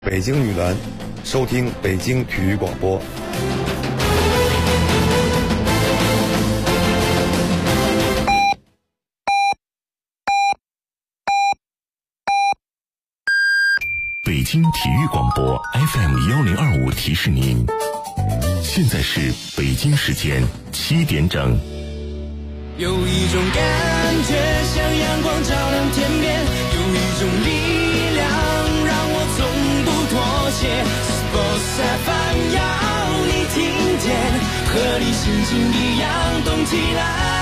北京女篮，收听北京体育广播。 北京体育广播 FM1025提示您，现在是北京时间7点整。 有一种感觉像阳光照亮天边，有一种力量让我从不妥协。Sports FM 要你听见，和你心情一样动起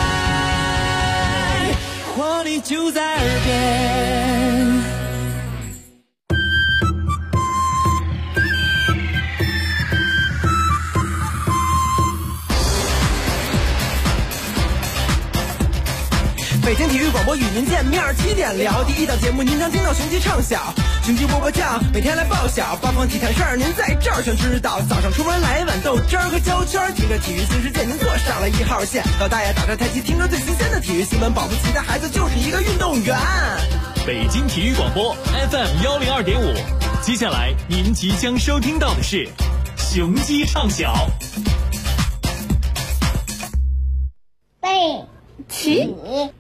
来，活力就在耳边。北京体育广播与您见面，7点聊第一档节目，您将听到雄鸡唱晓，雄鸡波波跳，每天来报晓，八方体坛事儿您在这儿全知道。早上出门来一碗豆汁儿和焦圈，听着体育新世界您坐上了1号线。老大爷打着太极，听着最新鲜的体育新闻，保不齐的孩子就是一个运动员。 北京体育广播 FM102.5，接下来您即将收听到的是雄鸡唱晓。 背起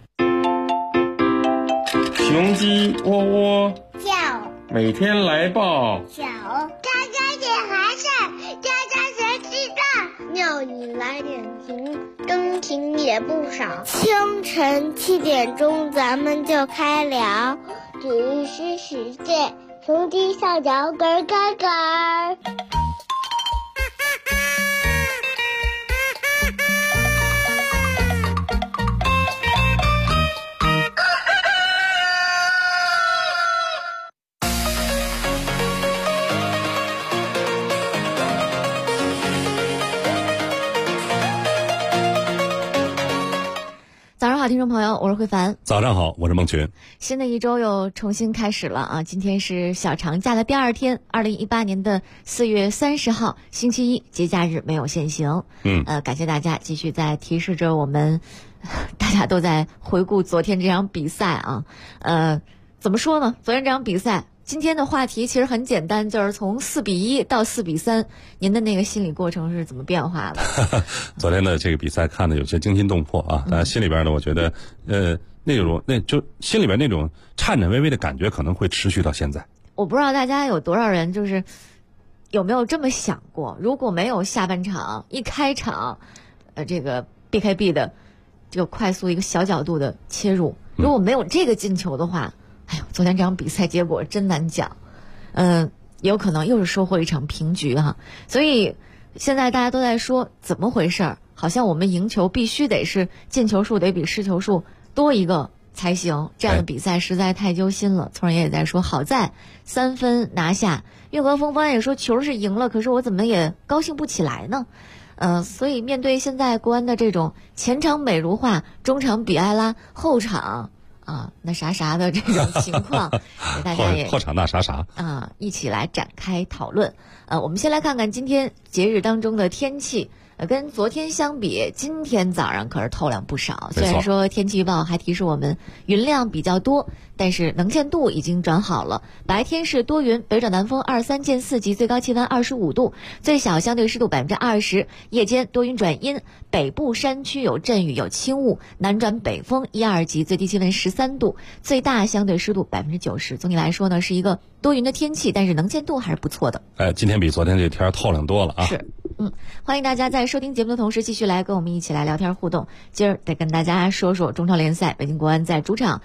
雄鸡窝窝叫， 每天来报小家家点寒事，家家谁知道？鸟语来点情，真情也不少。清晨7点钟，咱们就开聊体育新世界，雄鸡上脚咯咯咯。 早上好，听众朋友，我是慧凡。 早上好，我是孟群。 新的一周又重新开始了啊！今天是小长假的第2天，2018年的4月30号，星期一，节假日没有限行。感谢大家继续在提示着我们，大家都在回顾昨天这场比赛啊。怎么说呢？昨天这场比赛，今天的话题其实很简单，就是从4-1到4-3，您的那个心理过程是怎么变化的？ 昨天的这个比赛看的有些惊心动魄啊，但心里边呢，我觉得，心里边那种颤颤巍巍的感觉可能会持续到现在。 我不知道大家有多少人就是有没有这么想过，如果没有下半场一开场，这个 BKB 的这个快速一个小角度的切入，如果没有这个进球的话，哎呦，昨天这场比赛结果真难讲，也有可能又是收获一场平局哈。所以现在大家都在说怎么回事儿，好像我们赢球必须得是进球数得比失球数多一个才行，这样的比赛实在太揪心了。聪人也在说，好在3分拿下，运河风帆也说球是赢了，可是我怎么也高兴不起来呢？所以面对现在国安的这种前场美如画，中场比埃拉，后场那啥啥的这种情况，大家也后场那啥啥一起来展开讨论。我们先来看看今天节日当中的天气。跟昨天相比，今天早上可是透亮不少。虽然说天气预报还提示我们云量比较多，但是能见度已经转好了。白天是多云，北转南风23见4级，最高气温25度，最小相对湿度20%。夜间多云转阴，北部山区有阵雨有轻雾，南转北风1-2级，最低气温13度，最大相对湿度90%。总体来说呢，是一个多云的天气，但是能见度还是不错的。 今天比昨天这天透亮多了啊。 是。欢迎大家在收听节目的同时继续来跟我们一起来聊天互动。今儿得跟大家说说中超联赛，北京国安在主场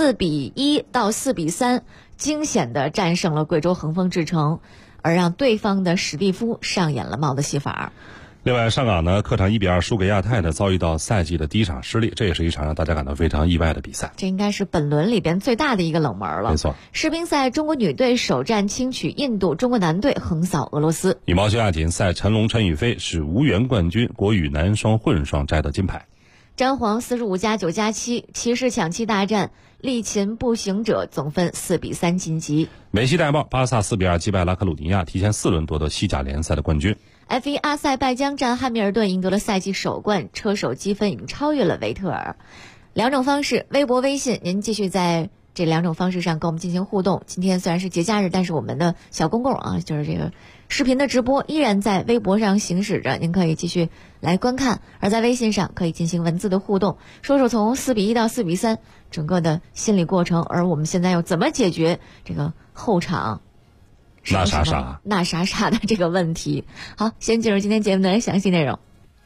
4-1到4-3惊险地战胜了贵州恒丰智诚，而让对方的史蒂夫上演了帽子戏法。 另外，上港呢客场1-2输给亚泰呢，遭遇到赛季的第一场失利，这也是一场让大家感到非常意外的比赛。 这应该是本轮里边最大的一个冷门了。 没错， 世乒赛中国女队首战轻取印度，中国男队横扫俄罗斯。 羽毛球亚锦赛，陈龙陈雨菲是无缘冠军，国羽男双混双摘得金牌。 詹皇45+9+7骑士抢七大战，力擒步行者，总分4-3晋级。 梅西戴帽，巴萨4-2击败拉科鲁尼亚，提前4轮夺得西甲联赛的冠军。 F1 阿塞拜疆站汉密尔顿赢得了赛季首冠，车手积分已经超越了维特尔。两种方式，微博、微信，您继续在这2种方式上跟我们进行互动。今天虽然是节假日，但是我们的小公共啊，就是这个视频的直播依然在微博上行驶着，您可以继续来观看。而在微信上可以进行文字的互动，说说从4-1到4-3整个的心理过程，而我们现在又怎么解决这个后场那啥啥的这个问题。好，先进入今天节目的详细内容。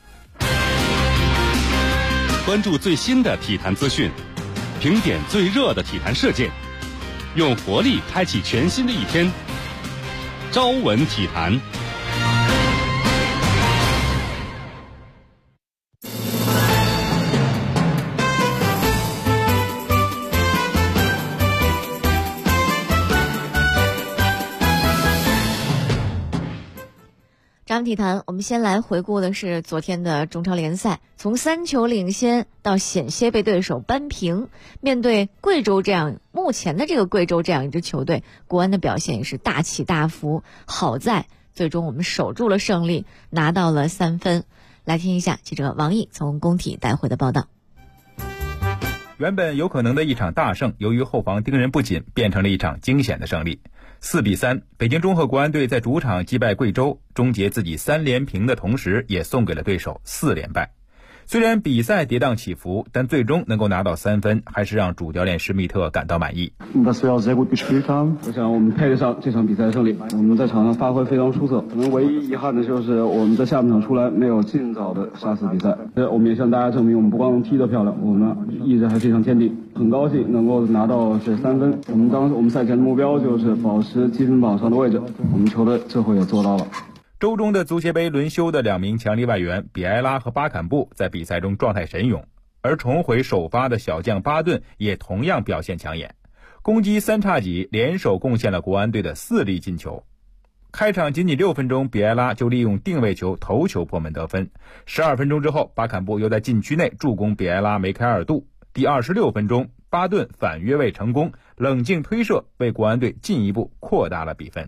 关注最新的体坛资讯，评点最热的体坛事件，用活力开启全新的一天。朝闻体坛。 咱们体坛，我们先来回顾的是昨天的中超联赛，从3球领先到险些被对手扳平。面对贵州目前的这个贵州这样一支球队，国安的表现也是大起大伏。好在最终我们守住了胜利，拿到了3分。来听一下记者王毅从工体带回的报道。 原本有可能的一场大胜，由于后防盯人不紧，变成了一场惊险的胜利。4-3，北京中赫国安队在主场击败贵州，终结自己3连平的同时，也送给了对手4连败。虽然比赛跌宕起伏，但最终能够拿到3分，还是让主教练施密特感到满意。 我想我们配得上这场比赛胜利，我们在场上发挥非常出色。可能唯一遗憾的就是我们在下半场出来没有尽早的杀死比赛。我们也向大家证明，我们不光能踢得漂亮，我们意志还非常坚定。很高兴能够拿到这3分。我们赛前的目标就是保持积分榜上的位置，我们球队这回也做到了。 周中的足协杯轮休的2名强力外援比埃拉和巴坎布在比赛中状态神勇，而重回首发的小将巴顿也同样表现抢眼，攻击3叉戟，联手贡献了国安队的4粒进球。开场仅6分钟，比埃拉就利用定位球头球破门得分。12分钟之后，巴坎布又在禁区内助攻比埃拉梅开2度。第26分钟，巴顿反越位成功，冷静推射为国安队进一步扩大了比分。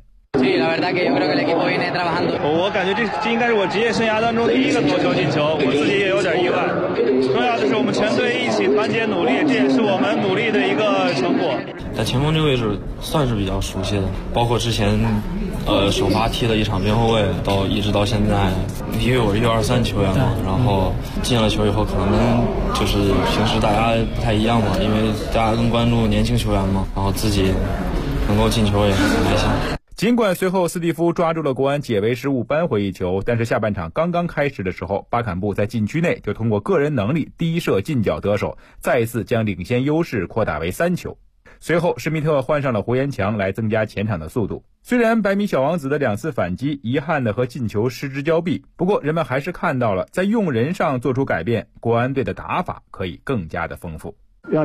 我感觉这应该是我职业生涯当中第一个头球进球，我自己也有点意外。重要的是我们全队一起团结努力，这也是我们努力的一个成果。 在前锋这个位置算是比较熟悉的，包括之前首发踢了一场边后卫，一直到现在，因为我是U23球员嘛，然后进了球以后，可能就是平时大家不太一样嘛，因为大家更关注年轻球员嘛，然后自己能够进球也是很开心。 尽管随后斯蒂夫抓住了国安解围失误扳回一球，但是下半场刚刚开始的时候，巴坎布在禁区内就通过个人能力低射近角得手，再次将领先优势扩大为3球。随后施密特换上了胡延强来增加前场的速度。虽然百米小王子的2次反击遗憾的和进球失之交臂，不过人们还是看到了在用人上做出改变，国安队的打法可以更加的丰富。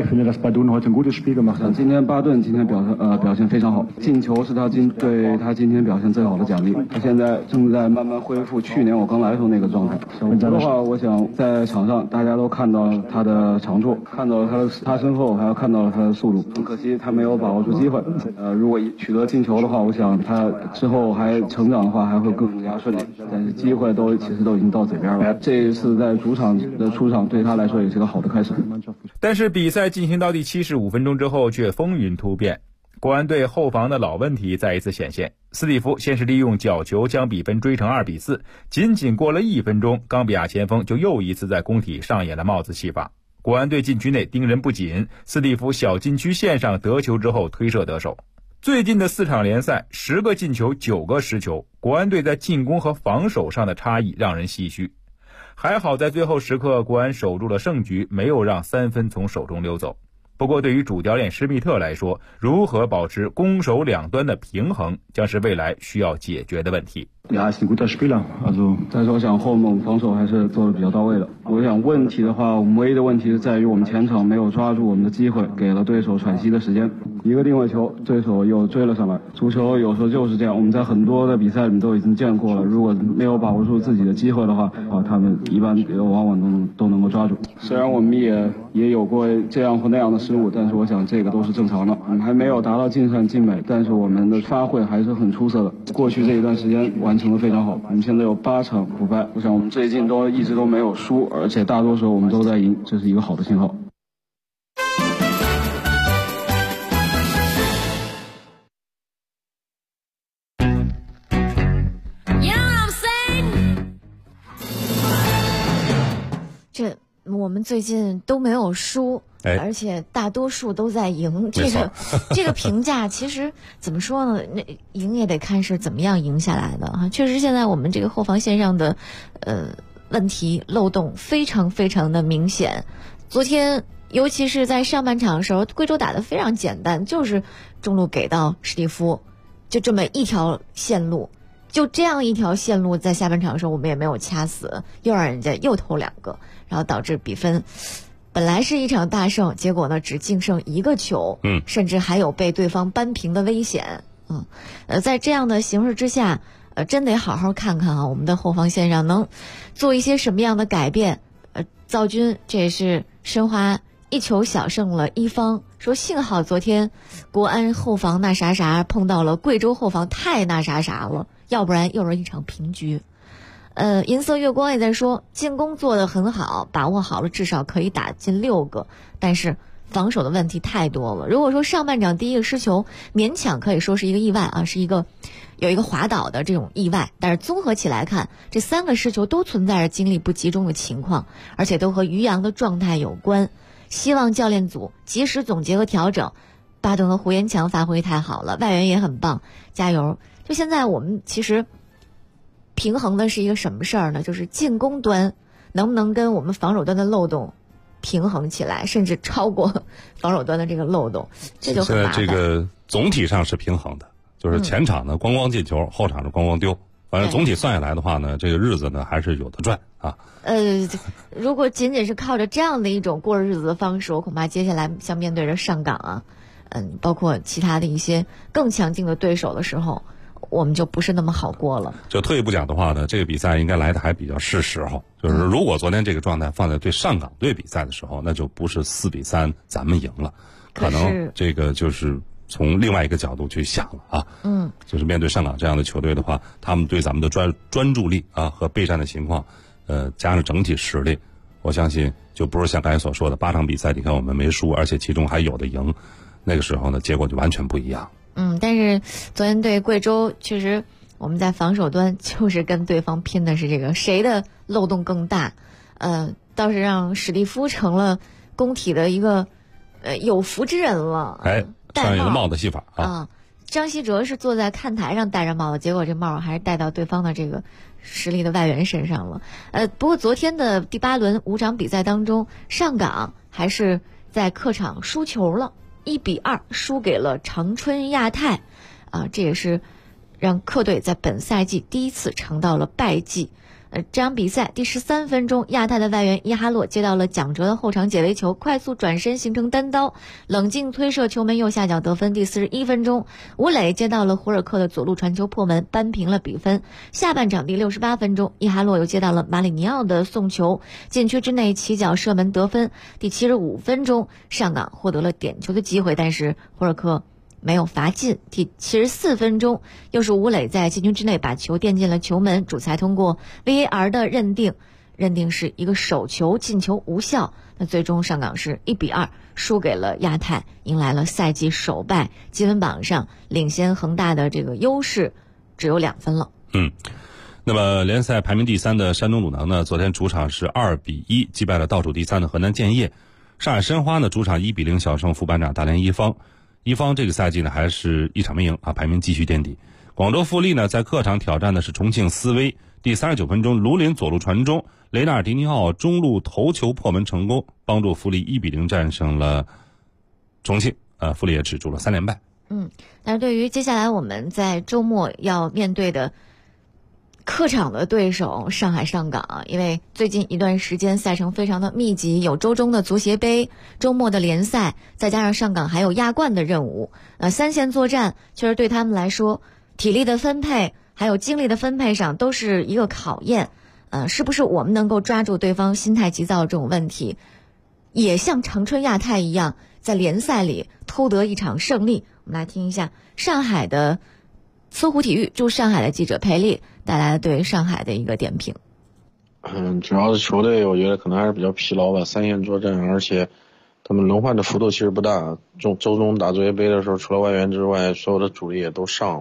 今天巴顿表现非常好，进球是对他今天表现最好的奖励。他现在正在慢慢恢复去年我刚来的时候那个状态。小胡的话，我想在场上大家都看到了他的长处，看到了他身后，还有看到了他的速度。很可惜他没有把握住机会。如果取得进球的话，我想他之后还成长的话还会更加顺利。但是机会其实都已经到嘴边了。这一次在主场的出场对他来说也是个好的开始。 但是比赛进行到第75分钟之后却风云突变，国安队后防的老问题再一次显现。斯蒂夫先是利用角球将比分追成2-4，仅过了1分钟，冈比亚前锋就又一次在工体上演了帽子戏法。国安队禁区内盯人不紧，斯蒂夫小禁区线上得球之后推射得手。最近的4场联赛10个进球9个失球，国安队在进攻和防守上的差异让人唏嘘。还好在最后时刻国安守住了胜局，没有让3分从手中溜走。不过对于主教练施密特来说，如何保持攻守两端的平衡将是未来需要解决的问题。 但是我想后面我们防守还是做的比较到位的。我想问题的话，我们唯一的问题是在于我们前场没有抓住我们的机会，给了对手喘息的时间。一个定位球，对手又追了上来。足球有时候就是这样，我们在很多的比赛里面都已经见过了。如果没有把握住自己的机会的话，他们一般往往都能够抓住。虽然我们也有过这样或那样的失误，但是我想这个都是正常的。我们还没有达到尽善尽美，但是我们的发挥还是很出色的。过去这一段时间完成得非常好，我们现在有8场不败。我想我们最近一直都没有输，而且大多数我们都在赢，这是一个好的信号。 这我们最近都没有输，而且大多数都在赢。这个评价其实怎么说呢？那赢也得看是怎么样赢下来的哈。确实，现在我们这个后防线上的问题漏洞非常非常的明显。昨天尤其是在上半场的时候，贵州打得非常简单，就是中路给到史蒂夫，就这么一条线路。就这样一条线路，在下半场的时候我们也没有掐死，又让人家又投2个，然后导致比分本来是一场大胜，结果呢只净胜1个球，甚至还有被对方扳平的危险。在这样的形势之下，真得好好看看啊，我们的后防线上能做一些什么样的改变。赵军这也是申花1球小胜了一方，说幸好昨天国安后防那啥啥碰到了贵州后防太那啥啥了，要不然又是一场平局。银色月光也在说，进攻做得很好，把握好了至少可以打进6个，但是防守的问题太多了。如果说上半场第一个失球勉强可以说是一个意外啊，是有一个滑倒的这种意外，但是综合起来看，这3个失球都存在着精力不集中的情况，而且都和于洋的状态有关。希望教练组及时总结和调整。巴顿和胡延强发挥太好了，外援也很棒，加油。就现在我们其实平衡的是一个什么事儿呢？就是进攻端能不能跟我们防守端的漏洞平衡起来，甚至超过防守端的这个漏洞，这就很麻烦。 现在这个总体上是平衡的，就是前场呢咣咣进球，后场是咣咣丢。反正总体算下来的话呢，这个日子呢还是有的赚啊。 如果仅仅是靠着这样的一种过日子的方式，我恐怕接下来像面对着上港啊，包括其他的一些更强劲的对手的时候，我们就不是那么好过了。 就退一步讲的话呢，这个比赛应该来的还比较是时候。就是如果昨天这个状态放在对上港队比赛的时候，那就不是4-3咱们赢了，可能这个就是从另外一个角度去想了啊。就是面对上港这样的球队的话，他们对咱们的专注力啊和备战的情况，加上整体实力，我相信就不是像刚才所说的8场比赛，你看我们没输，而且其中还有的赢，那个时候呢结果就完全不一样。 但是昨天对贵州，确实我们在防守端就是跟对方拼的是这个谁的漏洞更大。倒是让史蒂夫成了工体的一个有福之人了。 上一个帽子戏法啊。 张稀哲是坐在看台上戴着帽子，结果这帽还是戴到对方的这个实力的外援身上了。不过昨天的第8轮5场比赛当中，上港还是在客场输球了，1-2输给了长春亚泰，这也是让客队在本赛季第一次尝到了败绩。这场比赛第13分钟，亚太的外援伊哈洛接到了蒋哲的后场解围球，快速转身形成单刀，冷静推射球门右下角得分。第41分钟，吴磊接到了胡尔克的左路传球破门，扳平了比分。下半场第68分钟，伊哈洛又接到了马里尼奥的送球，禁区之内起脚射门得分。第75分钟，上港获得了点球的机会，但是胡尔克没有罚进。第74分钟，又是吴磊在禁区之内把球垫进了球门，主裁通过 VAR 的认定是一个手球，进球无效。那最终上港是1-2输给了亚太，迎来了赛季首败，积分榜上领先恒大的这个优势只有2分了。 那么联赛排名第3的山东鲁能呢，昨天主场是2-1击败了倒数第3的河南建业。上海申花呢主场1-0小胜副班长大连一方。一方这个赛季呢还是1场没赢啊，排名继续垫底。广州富力呢在客场挑战的是重庆斯威。第39分钟，卢林左路传中，雷纳尔迪尼奥中路头球破门成功，帮助富力1-0战胜了重庆。富力也止住了3连败。 但是对于接下来我们在周末要面对的客场的对手上海上港，因为最近一段时间赛程非常的密集，有周中的足协杯，周末的联赛，再加上上港还有亚冠的任务，3线作战确实对他们来说体力的分配还有精力的分配上都是一个考验。是不是我们能够抓住对方心态急躁这种问题，也像长春亚泰一样在联赛里偷得一场胜利。我们来听一下上海的搜狐体育驻上海的记者裴丽带来对上海的一个点评。 主要是球队我觉得可能还是比较疲劳吧，3线作战，而且他们轮换的幅度其实不大。周中打足协杯的时候，除了外援之外，所有的主力也都上了。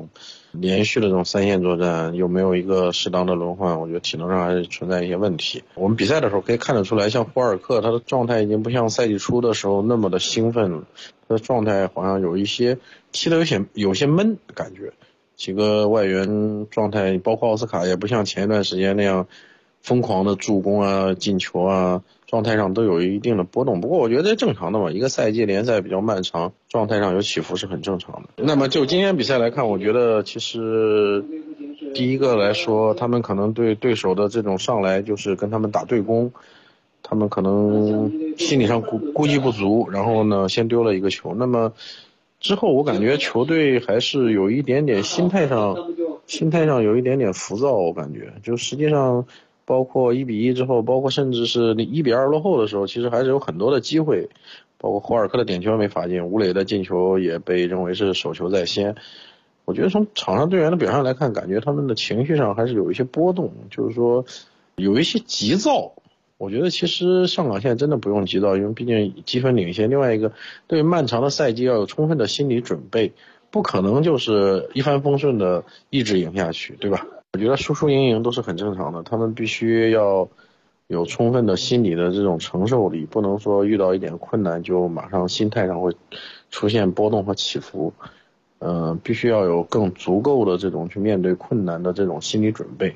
连续的这种3线作战又没有一个适当的轮换，我觉得体能上还是存在一些问题。我们比赛的时候可以看得出来，像霍尔克他的状态已经不像赛季初的时候那么的兴奋了，他的状态好像有一些踢得有些闷感觉。几个外援状态，包括奥斯卡也不像前一段时间那样疯狂的助攻啊、进球啊，状态上都有一定的波动。不过我觉得正常的嘛，一个赛季联赛比较漫长，状态上有起伏是很正常的。那么就今天比赛来看，我觉得其实第一个来说，他们可能对对手的这种上来就是跟他们打对攻，他们可能心理上估计不足，然后呢先丢了一个球。那么之后我感觉球队还是有一点点心态上有一点点浮躁，我感觉就实际上包括1-1之后，包括甚至是1-2落后的时候，其实还是有很多的机会，包括霍尔克的点球没罚进，吴磊的进球也被认为是手球在先。我觉得从场上队员的表现来看，感觉他们的情绪上还是有一些波动，就是说有一些急躁。我觉得其实上港现在真的不用急躁，因为毕竟积分领先。另外一个，对漫长的赛季要有充分的心理准备，不可能就是一帆风顺的一直赢下去，对吧？我觉得输输赢赢都是很正常的，他们必须要有充分的心理的这种承受力，不能说遇到一点困难就马上心态上会出现波动和起伏。必须要有更足够的这种去面对困难的这种心理准备。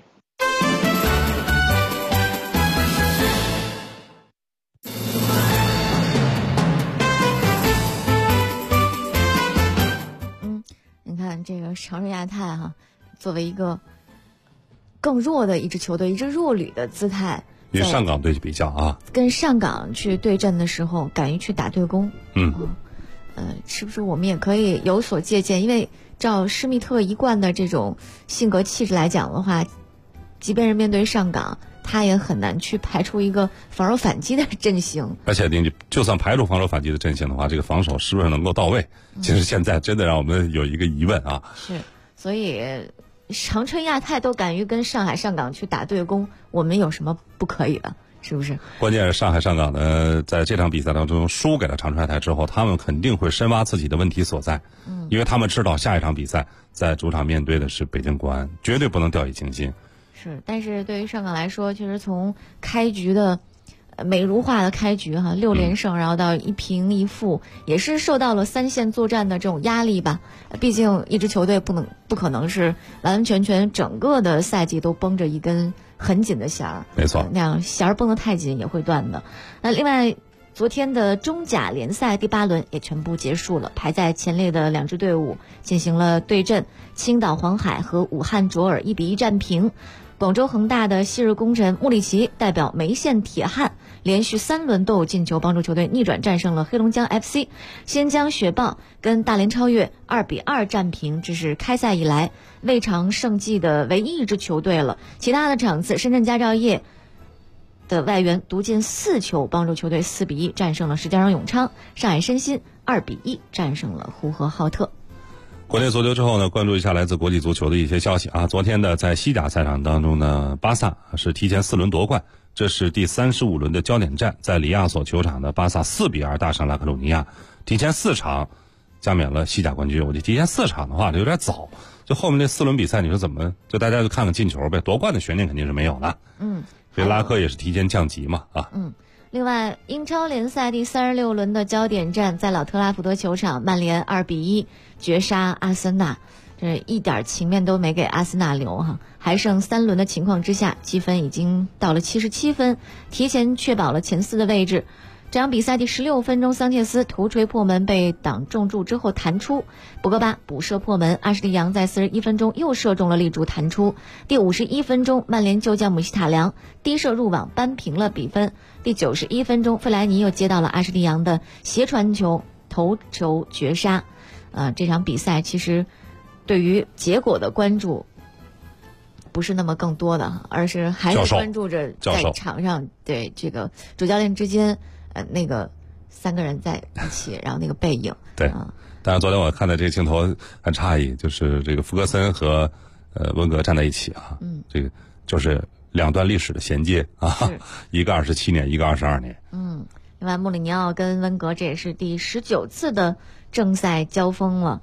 你看这个长春亚泰哈，作为一个更弱的一支球队，一支弱旅的姿态， 与上港队比较啊， 跟上港去对阵的时候，敢于去打对攻，是不是我们也可以有所借鉴？因为照施密特一贯的这种性格气质来讲的话，即便是面对上港，他也很难去排出一个防守反击的阵型。 而且你就算排除防守反击的阵型的话，这个防守是不是能够到位？其实现在真的让我们有一个疑问啊。 是，所以长春亚泰都敢于跟上海上港去打对攻，我们有什么不可以的？是不是？ 关键是上海上港呢，在这场比赛当中输给了长春亚泰之后，他们肯定会深挖自己的问题所在，因为他们知道下一场比赛在主场面对的是北京国安，绝对不能掉以轻心。 是，但是对于上港来说，确实从开局的美如画的开局哈，6连胜，然后到1平1负，也是受到了3线作战的这种压力吧。毕竟一支球队不可能是完完全全整个的赛季都绷着一根很紧的弦儿， 没错， 那样弦儿绷得太紧也会断的。那另外，昨天的中甲联赛第8轮也全部结束了，排在前列的2支队伍进行了对阵，青岛黄海和武汉卓尔1-1战平。广州恒大的昔日功臣穆里奇代表梅县铁汉连续3轮都有进球，帮助球队逆转战胜了黑龙江 FC。新疆雪豹跟大连超越2-2战平，这是开赛以来未尝胜绩的唯一一支球队了。其他的场次，深圳佳兆业的外援独进4球，帮助球队4-1战胜了石家庄永昌。上海申鑫2-1战胜了呼和浩特。 国内足球之后呢，关注一下来自国际足球的一些消息啊。昨天的在西甲赛场当中呢，巴萨是提前4轮夺冠，这是第35轮的焦点战，在里亚索球场的巴萨4-2大胜拉克鲁尼亚，提前4场加冕了西甲冠军。我觉得提前4场的话，这有点早。就后面这4轮比赛，你说怎么就大家就看看进球呗？夺冠的悬念肯定是没有的。所以拉科也是提前降级嘛啊。 另外，英超联赛第36轮的焦点战，在老特拉福德球场，曼联2-1绝杀阿森纳，这一点情面都没给阿森纳留哈。还剩3轮的情况之下，积分已经到了77分，提前确保了前4的位置。这场比赛第16分钟，桑切斯头锤破门被挡中柱之后弹出，博格巴补射破门，阿什利杨在41分钟又射中了立柱弹出。第51分钟，曼联旧将姆希塔良低射入网扳平了比分。第91分钟，费莱尼又接到了阿什利杨的斜传球，头球绝杀。这场比赛其实对于结果的关注不是那么更多的，而是还是关注着在场上对这个主教练之间那个3个人在一起，然后那个背影。 对，当然昨天我看到这个镜头很诧异，就是这个福格森和温格站在一起啊，这个就是2段历史的衔接啊，一个27年，一个22年。另外，穆里尼奥跟温格这也是第19次的正赛交锋了。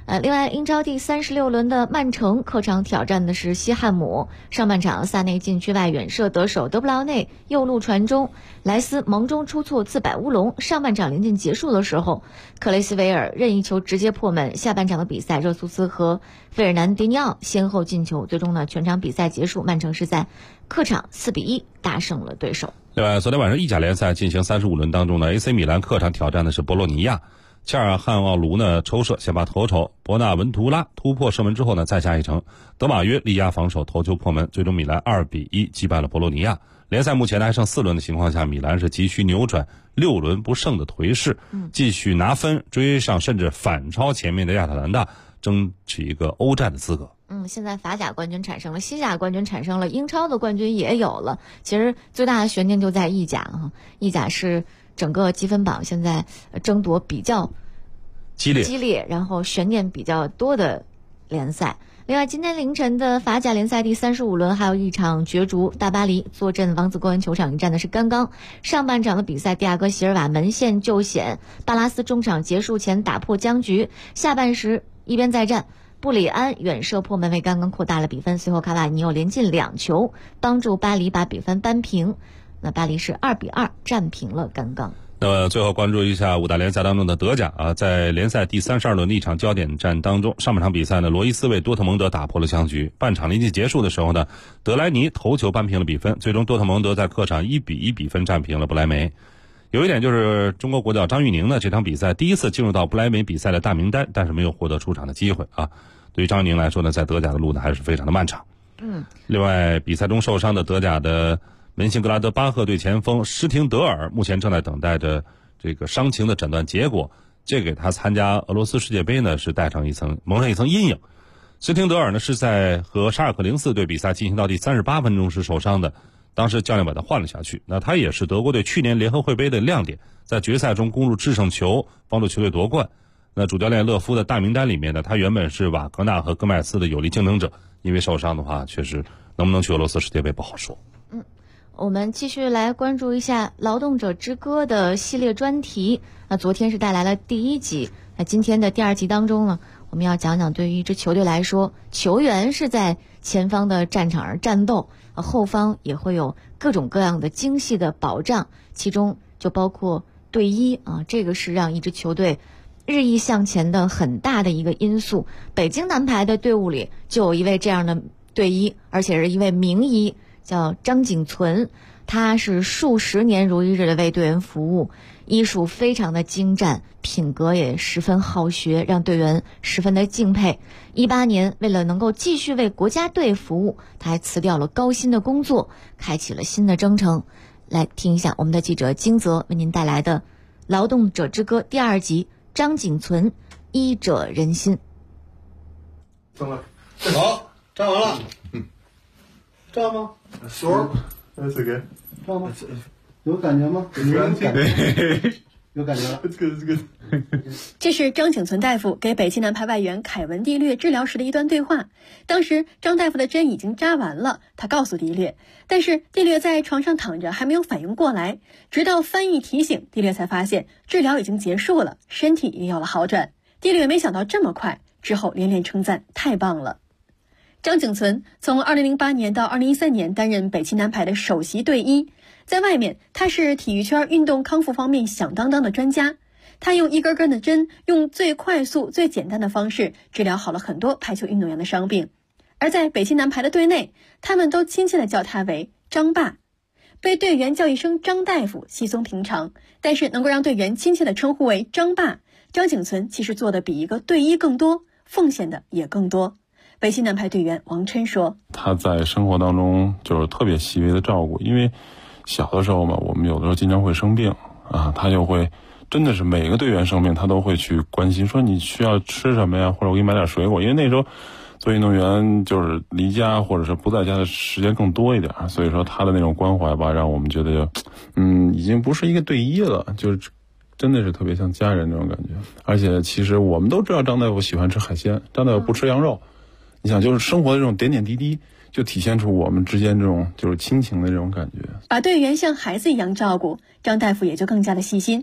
另外，英超第36轮的曼城客场挑战的是西汉姆。上半场，萨内禁区外远射得手，德布劳内右路传中，莱斯蒙中出错自摆乌龙。上半场临近结束的时候，克雷斯维尔任意球直接破门。下半场的比赛，热苏斯和费尔南迪尼奥先后进球，最终呢，全场比赛结束，曼城是在客场4-1大胜了对手。 另外，昨天晚上意甲联赛进行35轮当中呢 ，AC 米兰客场挑战的是博洛尼亚。切尔汉奥卢呢抽射先拔头筹，博纳文图拉突破射门之后呢再下一城，德马约力压防守头球破门，最终米兰2-1击败了博洛尼亚。联赛目前还剩4轮的情况下，米兰是急需扭转6轮不胜的颓势，继续拿分追上甚至反超前面的亚特兰大，争取一个欧战的资格。 现在法甲冠军产生了，西甲冠军产生了，英超的冠军也有了。其实最大的悬念就在意甲啊，意甲是整个积分榜现在争夺比较激烈，然后悬念比较多的联赛。另外，今天凌晨的法甲联赛第35轮还有一场角逐，大巴黎坐镇王子公园球场迎战的是甘冈。上半场的比赛，蒂亚戈席尔瓦门线救险，巴拉斯中场结束前打破僵局。下半时一边再战，布里安远射破门为甘冈扩大了比分，随后卡瓦尼又连进2球，帮助巴黎把比分扳平。那巴黎是2-2战平了甘冈。 那么最后关注一下5大联赛当中的德甲啊，在联赛第32轮的一场焦点战当中，上半场比赛呢，罗伊斯为多特蒙德打破了僵局。半场临近结束的时候呢，德莱尼头球扳平了比分，最终多特蒙德在客场1-1比分战平了不莱梅。有一点就是中国国脚张玉宁呢，这场比赛第一次进入到不莱梅比赛的大名单，但是没有获得出场的机会啊。对于张玉宁来说呢，在德甲的路呢还是非常的漫长。另外，比赛中受伤的德甲的门兴格拉德巴赫队前锋施廷德尔目前正在等待着这个伤情的诊断结果，这给他参加俄罗斯世界杯呢是蒙上一层阴影。施廷德尔呢是在和沙尔克04队比赛进行到第38分钟时受伤的，当时教练把他换了下去。那他也是德国队去年联合会杯的亮点，在决赛中攻入制胜球，帮助球队夺冠。那主教练勒夫的大名单里面呢，他原本是瓦格纳和戈麦斯的有力竞争者，因为受伤的话，确实能不能去俄罗斯世界杯不好说。 我们继续来关注一下《劳动者之歌》的系列专题。那昨天是带来了第1集，那今天的第2集当中呢，我们要讲讲对于一支球队来说，球员是在前方的战场上战斗，后方也会有各种各样的精细的保障，其中就包括队医啊，这个是让一支球队日益向前的很大的一个因素。北京男排的队伍里就有一位这样的队医，而且是一位名医，叫张景存。他是数十年如一日的为队员服务，医术非常的精湛，品格也十分好学，让队员十分的敬佩。18年，为了能够继续为国家队服务，他还辞掉了高薪的工作，开启了新的征程。来听一下我们的记者金泽为您带来的《劳动者之歌》第2集，张景存，医者仁心。 站了，好，站完了。站吗？Sure, that's okay. 站吗？有感觉吗？有感觉了。It's good, it's good. 这是张景存大夫给北京男排外援凯文·迪略治疗时的一段对话。当时张大夫的针已经扎完了，他告诉迪略，但是迪略在床上躺着还没有反应过来，直到翻译提醒，迪略才发现治疗已经结束了，身体也有了好转。迪略没想到这么快，之后连连称赞，太棒了。张景存从2008年到2013年担任北京男排的首席队医，在外面他是体育圈运动康复方面响当当的专家。他用一根根的针，用最快速最简单的方式治疗好了很多排球运动员的伤病。而在北京男排的队内，他们都亲切地叫他为张爸。被队员叫一声张大夫稀松平常，但是能够让队员亲切地称呼为张爸，张景存其实做的比一个队医更多，奉献的也更多。北京男排队员王琛说， 他在生活当中就是特别细微的照顾，因为小的时候嘛，我们有的时候经常会生病啊，他就会真的是每个队员生病他都会去关心，说你需要吃什么呀，或者我给你买点水果，因为那时候做运动员就是离家或者是不在家的时间更多一点，所以说他的那种关怀吧，让我们觉得已经不是一个队医了，就是真的是特别像家人那种感觉。而且其实我们都知道张大夫喜欢吃海鲜，张大夫不吃羊肉，你想就是生活的这种点点滴滴就体现出我们之间这种就是亲情的这种感觉。 把队员像孩子一样照顾，张大夫也就更加的细心。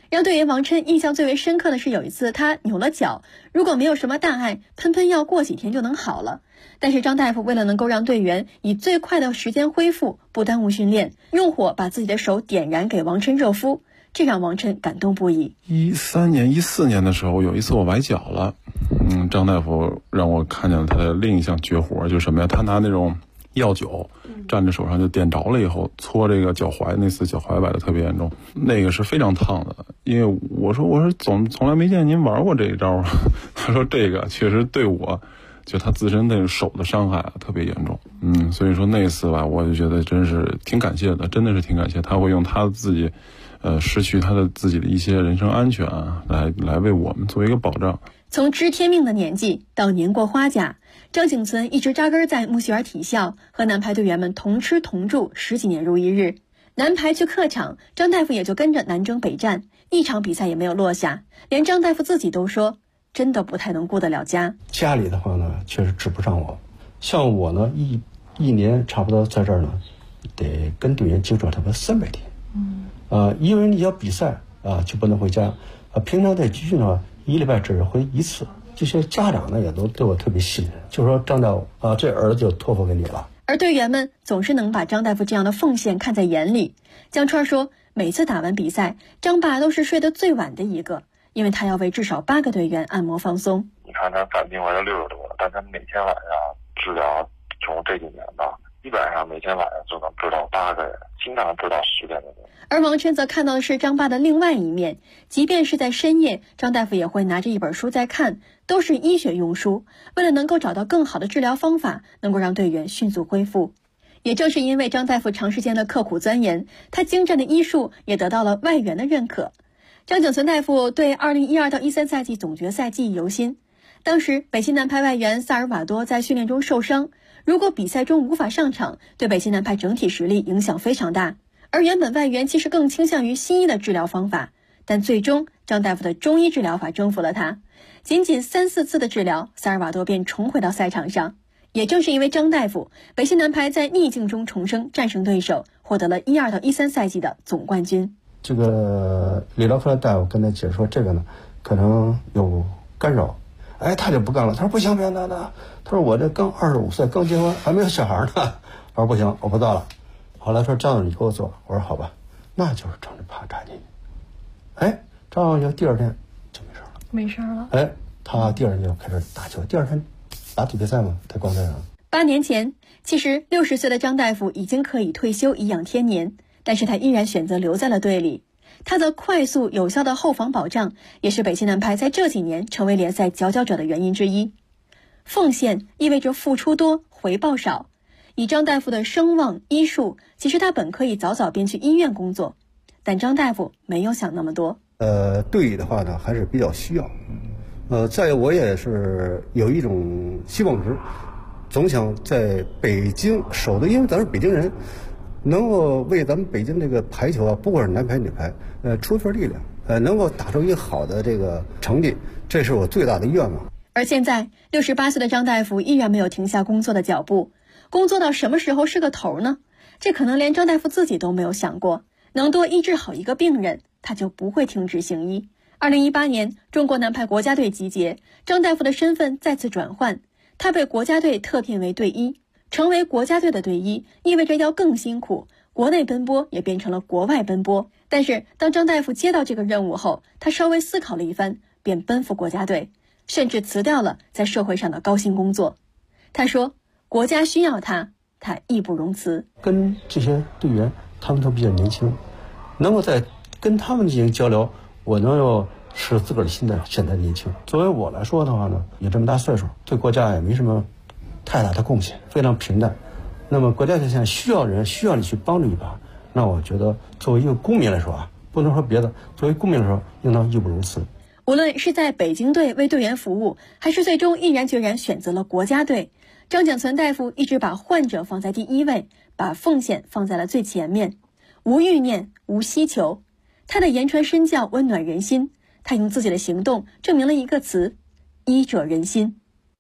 让队员王琛印象最为深刻的是有一次他扭了脚，如果没有什么大碍，喷喷药过几天就能好了。但是张大夫为了能够让队员以最快的时间恢复，不耽误训练，用火把自己的手点燃给王琛热敷，这让王琛感动不已。 13年、14年的时候，有一次我崴脚了，张大夫让我看见了他的另一项绝活，就是什么呀？他拿那种药酒蘸着手上就点着了以后搓这个脚踝，那次脚踝崴得特别严重，那个是非常烫的。因为我说从来没见您玩过这一招，他说这个确实对我就他自身的手的伤害特别严重。所以说那次吧，我就觉得真是挺感谢的，真的是挺感谢他会用他自己失去他的自己的一些人身安全来为我们做一个保障。 从知天命的年纪到年过花甲，张景存一直扎根在木樨园体校，和男排队员们同吃同住10几年如一日。男排去客场，张大夫也就跟着南征北战，一场比赛也没有落下。连张大夫自己都说，真的不太能顾得了家。 家里的话呢，确实指不上我。像我呢，一年差不多在这儿呢，得跟队员接触差不多300天。因为你要比赛就不能回家。平常在集训呢，1礼拜只回1次。这些家长呢也都对我特别信任，就说张大夫这儿子就托付给你了。 而队员们总是能把张大夫这样的奉献看在眼里。江川说，每次打完比赛，张爸都是睡得最晚的一个，因为他要为至少8个队员按摩放松。 你看他犯病完了60多了，但他每天晚上治疗，从这几年吧，基本上每天晚上就能治到8个人，经常治到10点多。 而王琛则看到的是张爸的另外一面，即便是在深夜，张大夫也会拿着一本书在看，都是医学用书，为了能够找到更好的治疗方法，能够让队员迅速恢复。也正是因为张大夫长时间的刻苦钻研，他精湛的医术也得到了外援的认可。张景存大夫对2012到13赛季总决赛记忆犹新。当时北京男排外援萨尔瓦多在训练中受伤，如果比赛中无法上场，对北京男排整体实力影响非常大。而原本外援其实更倾向于西医的治疗方法，但最终张大夫的中医治疗法征服了他。仅3、4次的治疗，萨尔瓦多便重回到赛场上。也正是因为张大夫，北京男排在逆境中重生，战胜对手，获得了12到13赛季的总冠军。 这个理疗科的大夫跟他解说，这个呢可能有干扰，他就不干了。他说不行，别那，他说我这刚25岁，刚结婚，还没有小孩呢。他说不行，我不做了。后来说张总你给我做，我说好吧，那就是张着怕扎进去。张总就第2天就没事了。他第2天就开始打球，第2天打体育赛嘛，在广场上。 8年前，其实60岁的张大夫已经可以退休颐养天年，但是他依然选择留在了队里。他的快速有效的后防保障，也是北京男排在这几年成为联赛佼佼者的原因之一。奉献意味着付出多，回报少。以张大夫的声望医术，其实他本可以早早便去医院工作，但张大夫没有想那么多。 队里的话呢，还是比较需要。再我也是有一种希望值，总想在北京守的，因为咱是北京人，能够为咱们北京这个排球不管是男排女排，出一份力量，能够打出一个好的这个成绩，这是我最大的愿望。 而现在68岁的张大夫依然没有停下工作的脚步。工作到什么时候是个头呢？这可能连张大夫自己都没有想过。能多医治好一个病人，他就不会停止行医。2018年，中国男排国家队集结，张大夫的身份再次转换，他被国家队特聘为队医。成为国家队的队医，意味着要更辛苦，国内奔波也变成了国外奔波。但是当张大夫接到这个任务后，他稍微思考了一番，便奔赴国家队，甚至辞掉了在社会上的高薪工作。他说国家需要他义不容辞。 跟这些队员他们都比较年轻，能够在跟他们进行交流，我能够使自个儿的心态显得年轻。作为我来说的话呢，也这么大岁数，对国家也没什么太大的贡献，非常平淡。那么国家现在需要人，需要你去帮助一把，那我觉得作为一个公民来说不能说别的，作为公民来说应当义不容辞。 无论是在北京队为队员服务，还是最终毅然决然选择了国家队，张景存大夫一直把患者放在第一位，把奉献放在了最前面，无欲念，无希求。他的言传身教温暖人心，他用自己的行动证明了一个词：医者仁心。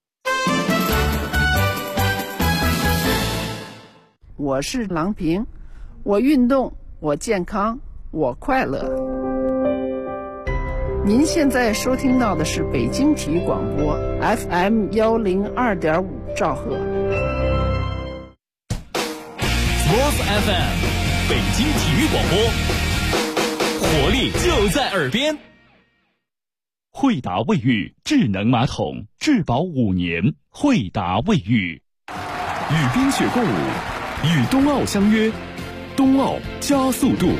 我是郎平，我运动，我健康，我快乐。 您现在收听到的是北京体育广播 FM102.5兆赫。 Sports FM， 北京体育广播，活力就在耳边。惠达卫浴智能马桶，质保5年。惠达卫浴，与冰雪共舞，与冬奥相约，冬奥加速度。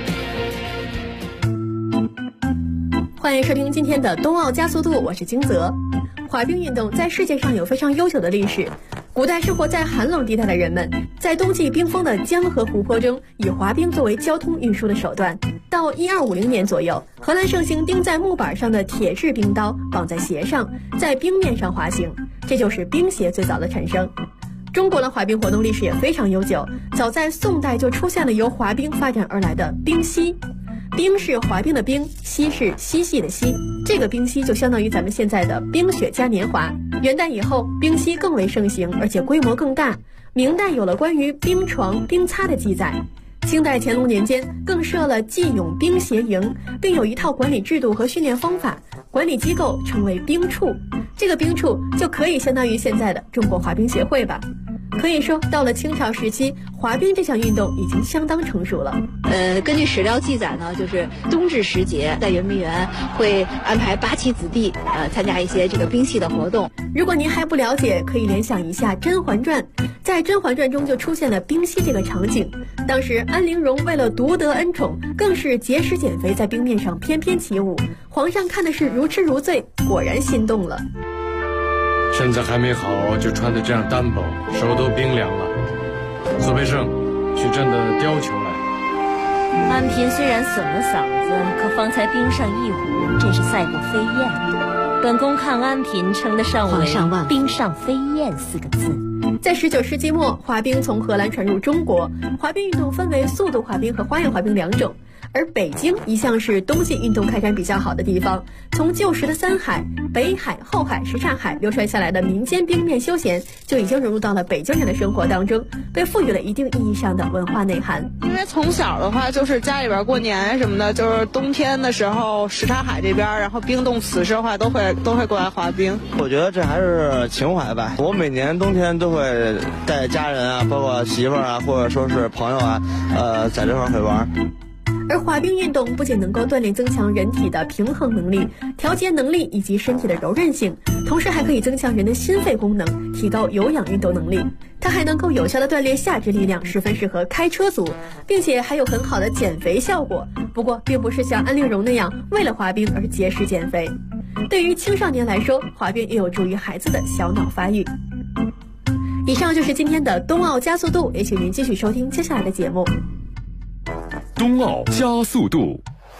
欢迎收听今天的冬奥加速度，我是金泽。滑冰运动在世界上有非常悠久的历史。古代生活在寒冷地带的人们，在冬季冰封的江河湖泊中，以滑冰作为交通运输的手段。到1250年左右，荷兰盛行钉在木板上的铁制冰刀绑在鞋上，在冰面上滑行，这就是冰鞋最早的产生。中国的滑冰活动历史也非常悠久，早在宋代就出现了由滑冰发展而来的冰嬉。冰是滑冰的冰，嬉是嬉戏的嬉，这个冰嬉就相当于咱们现在的冰雪嘉年华。元代以后，冰嬉更为盛行，而且规模更大。明代有了关于冰床、冰擦的记载。清代乾隆年间更设了技勇冰协营，并有一套管理制度和训练方法，管理机构称为冰处。这个冰处就可以相当于现在的中国滑冰协会吧。可以说，到了清朝时期，滑冰这项运动已经相当成熟了。 根据史料记载呢，就是冬至时节，在圆明园会安排8旗子弟参加一些这个冰戏的活动。 如果您还不了解，可以联想一下《甄嬛传》，在《甄嬛传》中就出现了冰戏这个场景。当时安陵容为了独得恩宠，更是节食减肥，在冰面上翩翩起舞。皇上看的是如痴如醉，果然心动了。 身子还没好就穿得这样单薄，手都冰凉了。苏培盛，去朕的貂裘来。 安嫔虽然损了嗓子，可方才冰上一壶，真是赛过飞燕。本宫看安嫔称得上为冰上飞燕4个字。 在19世纪末，滑冰从荷兰传入中国。滑冰运动分为速度滑冰和花样滑冰2种。而北京一向是冬季运动开展比较好的地方，从旧时的3海、北海、后海、什刹海流传下来的民间冰面休闲，就已经融入到了北京人的生活当中，被赋予了一定意义上的文化内涵。 因为从小的话，就是家里边过年什么的，就是冬天的时候，什刹海这边，然后冰冻死尸的话，都会过来滑冰。 我觉得这还是情怀吧。我每年冬天都会带家人啊，包括媳妇儿啊，或者说是朋友啊，在这块会玩。 而滑冰运动不仅能够锻炼增强人体的平衡能力、调节能力以及身体的柔韧性，同时还可以增强人的心肺功能，提高有氧运动能力。它还能够有效地锻炼下肢力量，十分适合开车族，并且还有很好的减肥效果。不过并不是像安陵容那样为了滑冰而节食减肥。对于青少年来说，滑冰也有助于孩子的小脑发育。以上就是今天的冬奥加速度，也请您继续收听接下来的节目。 冬奥加速度。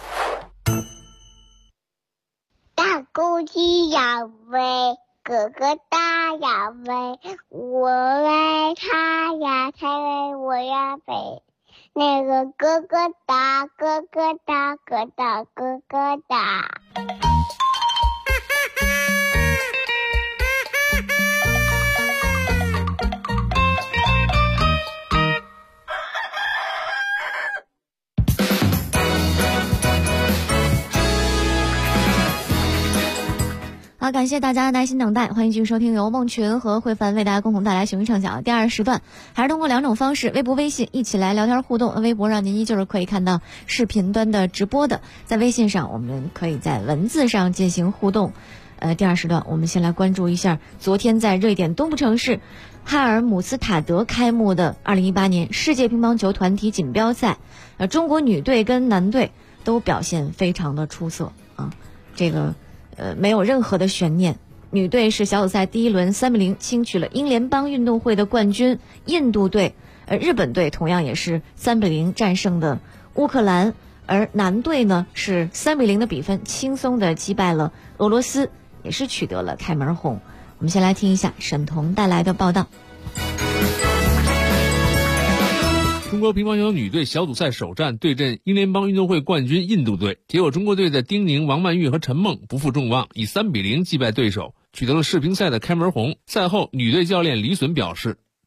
大公鸡要飞，哥哥大要飞，我为他呀才为我呀飞。那个哥哥大，哥哥大，哥大哥哥大。 好，感谢大家的耐心等待，欢迎继续收听由梦群和慧凡为大家共同带来雄鹰畅想第2时段，还是通过2种方式，微博、微信一起来聊天互动。微博上您依旧是可以看到视频端的直播的，在微信上我们可以在文字上进行互动。第2时段我们先来关注一下昨天在瑞典东部城市哈尔姆斯塔德开幕的2018年世界乒乓球团体锦标赛，中国女队跟男队都表现非常的出色啊，这个没有任何的悬念。女队是小组赛第1轮3-0轻取了英联邦运动会的冠军印度队，日本队同样也是3-0战胜的乌克兰，而男队呢是3-0的比分轻松的击败了俄罗斯，也是取得了开门红。我们先来听一下沈彤带来的报道。 中国乒乓球女队小组赛首战对阵英联邦运动会冠军印度队，结果中国队的丁宁、王曼玉和陈梦不负众望，以3-0击败对手，取得了世乒赛的开门红。赛后，女队教练李隼表示，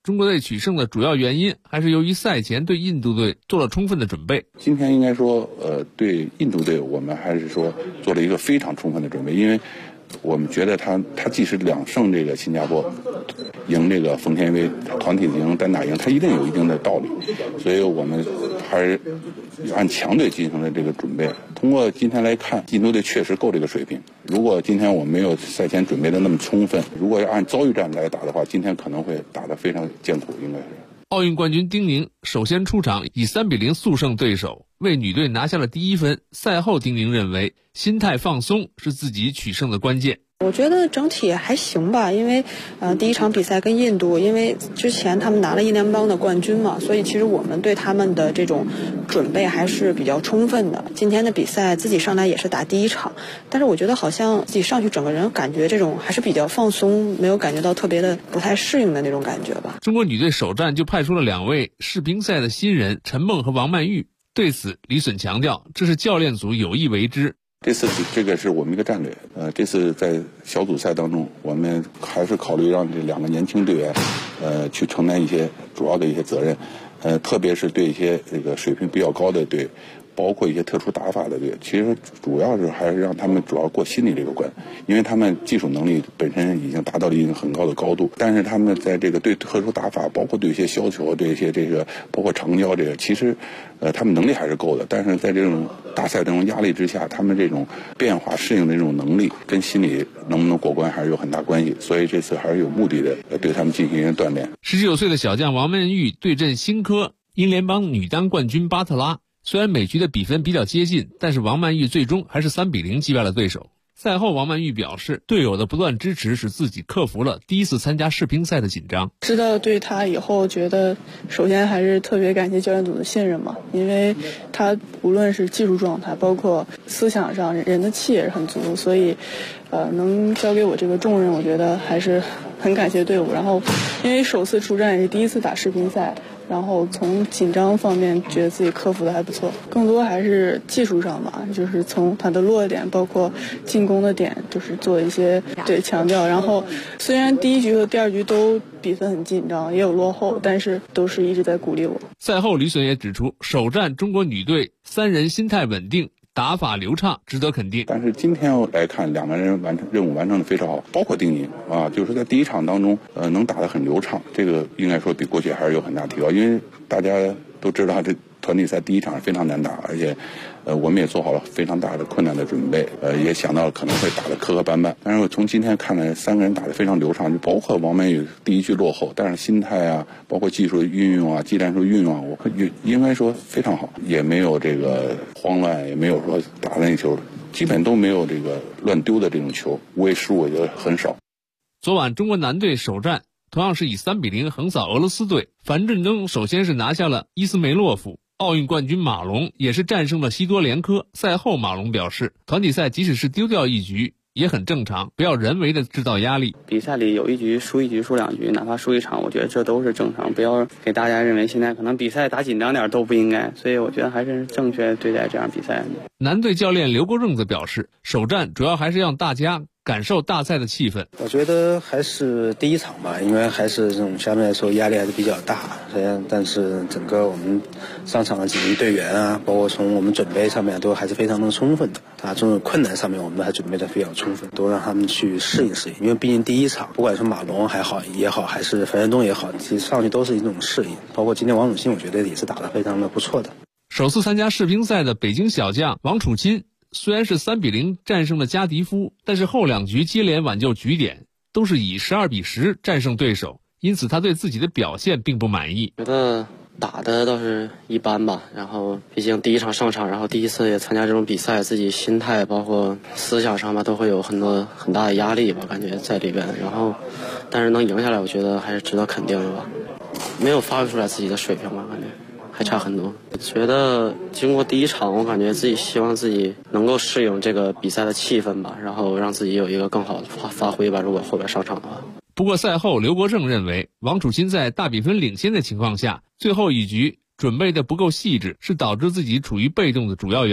中国队取胜的主要原因还是由于赛前对印度队做了充分的准备。 今天应该说，对印度队我们还是说做了一个非常充分的准备，因为我们觉得他即使2胜这个新加坡，赢这个冯天薇，团体赢单打赢，他一定有一定的道理，所以我们还是按强队进行了这个准备。通过今天来看，印度队确实够这个水平。如果今天我们没有赛前准备的那么充分，如果要按遭遇战来打的话，今天可能会打得非常艰苦，应该是。 奥运冠军丁宁首先出场，以3-0速胜对手，为女队拿下了第1分。赛后，丁宁认为心态放松是自己取胜的关键。 我觉得整体还行吧，因为第一场比赛跟印度，因为之前他们拿了英联邦的冠军嘛，所以其实我们对他们的这种准备还是比较充分的。今天的比赛自己上来也是打第一场，但是我觉得好像自己上去整个人感觉这种还是比较放松，没有感觉到特别的不太适应的那种感觉吧。 中国女队首战就派出了2位世乒赛的新人陈梦和王曼玉，对此李隼强调，这是教练组有意为之。 这次这个是我们一个战略，这次在小组赛当中，我们还是考虑让这2个年轻队员，去承担一些主要的一些责任，特别是对一些这个水平比较高的队，包括一些特殊打法的队，其实主要是还是让他们主要过心理这个关，因为他们技术能力本身已经达到了一定很高的高度，但是他们在这个对特殊打法，包括对一些削球，对一些这个包括长交这个，其实他们能力还是够的，但是在这种大赛这种压力之下，他们这种变化适应的这种能力跟心理能不能过关还是有很大关系，所以这次还是有目的的对他们进行一个锻炼。 19岁的小将王曼玉对阵新科英联邦女单冠军巴特拉，虽然每局的比分比较接近，但是王曼玉最终还是3-0击败了对手。赛后，王曼玉表示，队友的不断支持使自己克服了第一次参加世乒赛的紧张。 知道对他以后，觉得首先还是特别感谢教练组的信任嘛，因为他无论是技术状态，包括思想上，人的气也是很足，所以能交给我这个重任，我觉得还是很感谢队伍。然后，因为首次出战也是第一次打世乒赛，然后从紧张方面觉得自己克服的还不错，更多还是技术上吧，就是从他的落点包括进攻的点，就是做一些强调。然后虽然第1局和第2局都比分很紧张，也有落后，但是都是一直在鼓励我。 赛后李隼也指出，首战中国女队3人心态稳定，打法流畅，值得肯定。 但是今天来看，2个人任务完成的非常好，包括丁宁啊，就是在第一场当中，能打得很流畅，这个应该说比过去还是有很大提高。因为大家都知道，这团体赛第一场是非常难打，而且我们也做好了非常大的困难的准备，也想到可能会打得磕磕绊绊。但是我从今天看来，3个人打得非常流畅，就包括王曼玉第1局落后，但是心态啊，包括技术运用啊，技战术运用啊，我应该说非常好，也没有这个慌乱，也没有说打的那球基本都没有这个乱丢的这种球，无谓失误我觉得很少。 昨晚中国男队首战同样是以3-0横扫俄罗斯队，樊振东首先是拿下了伊斯梅洛夫。奥运冠军马龙也是战胜了西多连科。赛后马龙表示，团体赛即使是丢掉1局也很正常，不要人为的制造压力。 比赛里有1局输1局输2局，哪怕输1场，我觉得这都是正常，不要给大家认为现在可能比赛打紧张点都不应该，所以我觉得还是正确对待这样比赛。 男队教练刘国正则表示，首战主要还是让大家感受大赛的气氛。 我觉得还是第一场吧，因为还是这种相对来说压力还是比较大，但是整个我们上场的几名队员啊，包括从我们准备上面都还是非常的充分的。这种困难上面我们还准备的非常充分，都让他们去适应适应。因为毕竟第一场，不管是马龙也好，还是樊振东也好，其实上去都是一种适应。包括今天王楚钦，我觉得也是打得非常的不错的。 首次参加世乒赛的北京小将王楚钦，虽然是3-0战胜了加迪夫，但是后2局接连挽救局点，都是以12-10战胜对手，因此他对自己的表现并不满意。 觉得打的倒是一般吧，然后毕竟第一场上场，然后第一次也参加这种比赛，自己心态包括思想上吧都会有很大的压力吧，感觉在里边。然后但是能赢下来，我觉得还是值得肯定的吧，没有发挥出来自己的水平吧，感觉还差很多。觉得经过第一场，我感觉自己希望自己能够适应这个比赛的气氛吧，然后让自己有一个更好的发挥吧，如果后边上场的话。 不过赛后刘国正认为，王楚钦在大比分领先的情况下，最后1局准备的不够细致，是导致自己处于被动的主要原因。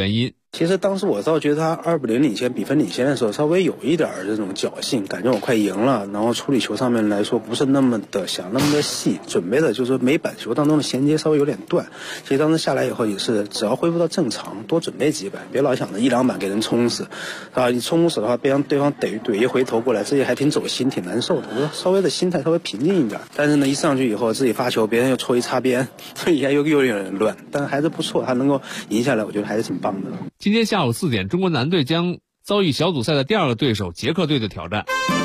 其实当时我倒觉得他2-0领先，比分领先的时候，稍微有一点这种侥幸，感觉我快赢了，然后处理球上面来说不是那么的想那么的细，准备的就是每板球当中的衔接稍微有点断。其实当时下来以后也是，只要恢复到正常，多准备几板，别老想着1-2板给人冲死，啊，你冲死的话，被让对方怼一回头过来，自己还挺走心，挺难受的。我稍微的心态稍微平静一点，但是呢，一上去以后自己发球，别人又戳一擦边，所以又有点乱，但还是不错，他能够赢下来，我觉得还是挺棒的。 今天下午4点，中国男队将遭遇小组赛的第2个对手捷克队的挑战。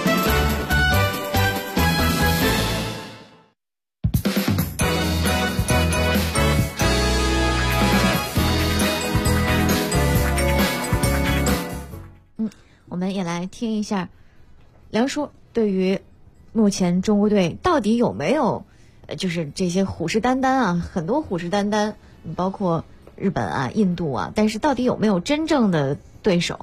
我们也来听一下梁叔对于目前中国队到底有没有就是这些虎视眈眈啊，很多虎视眈眈，包括日本啊、印度啊，但是到底有没有真正的对手？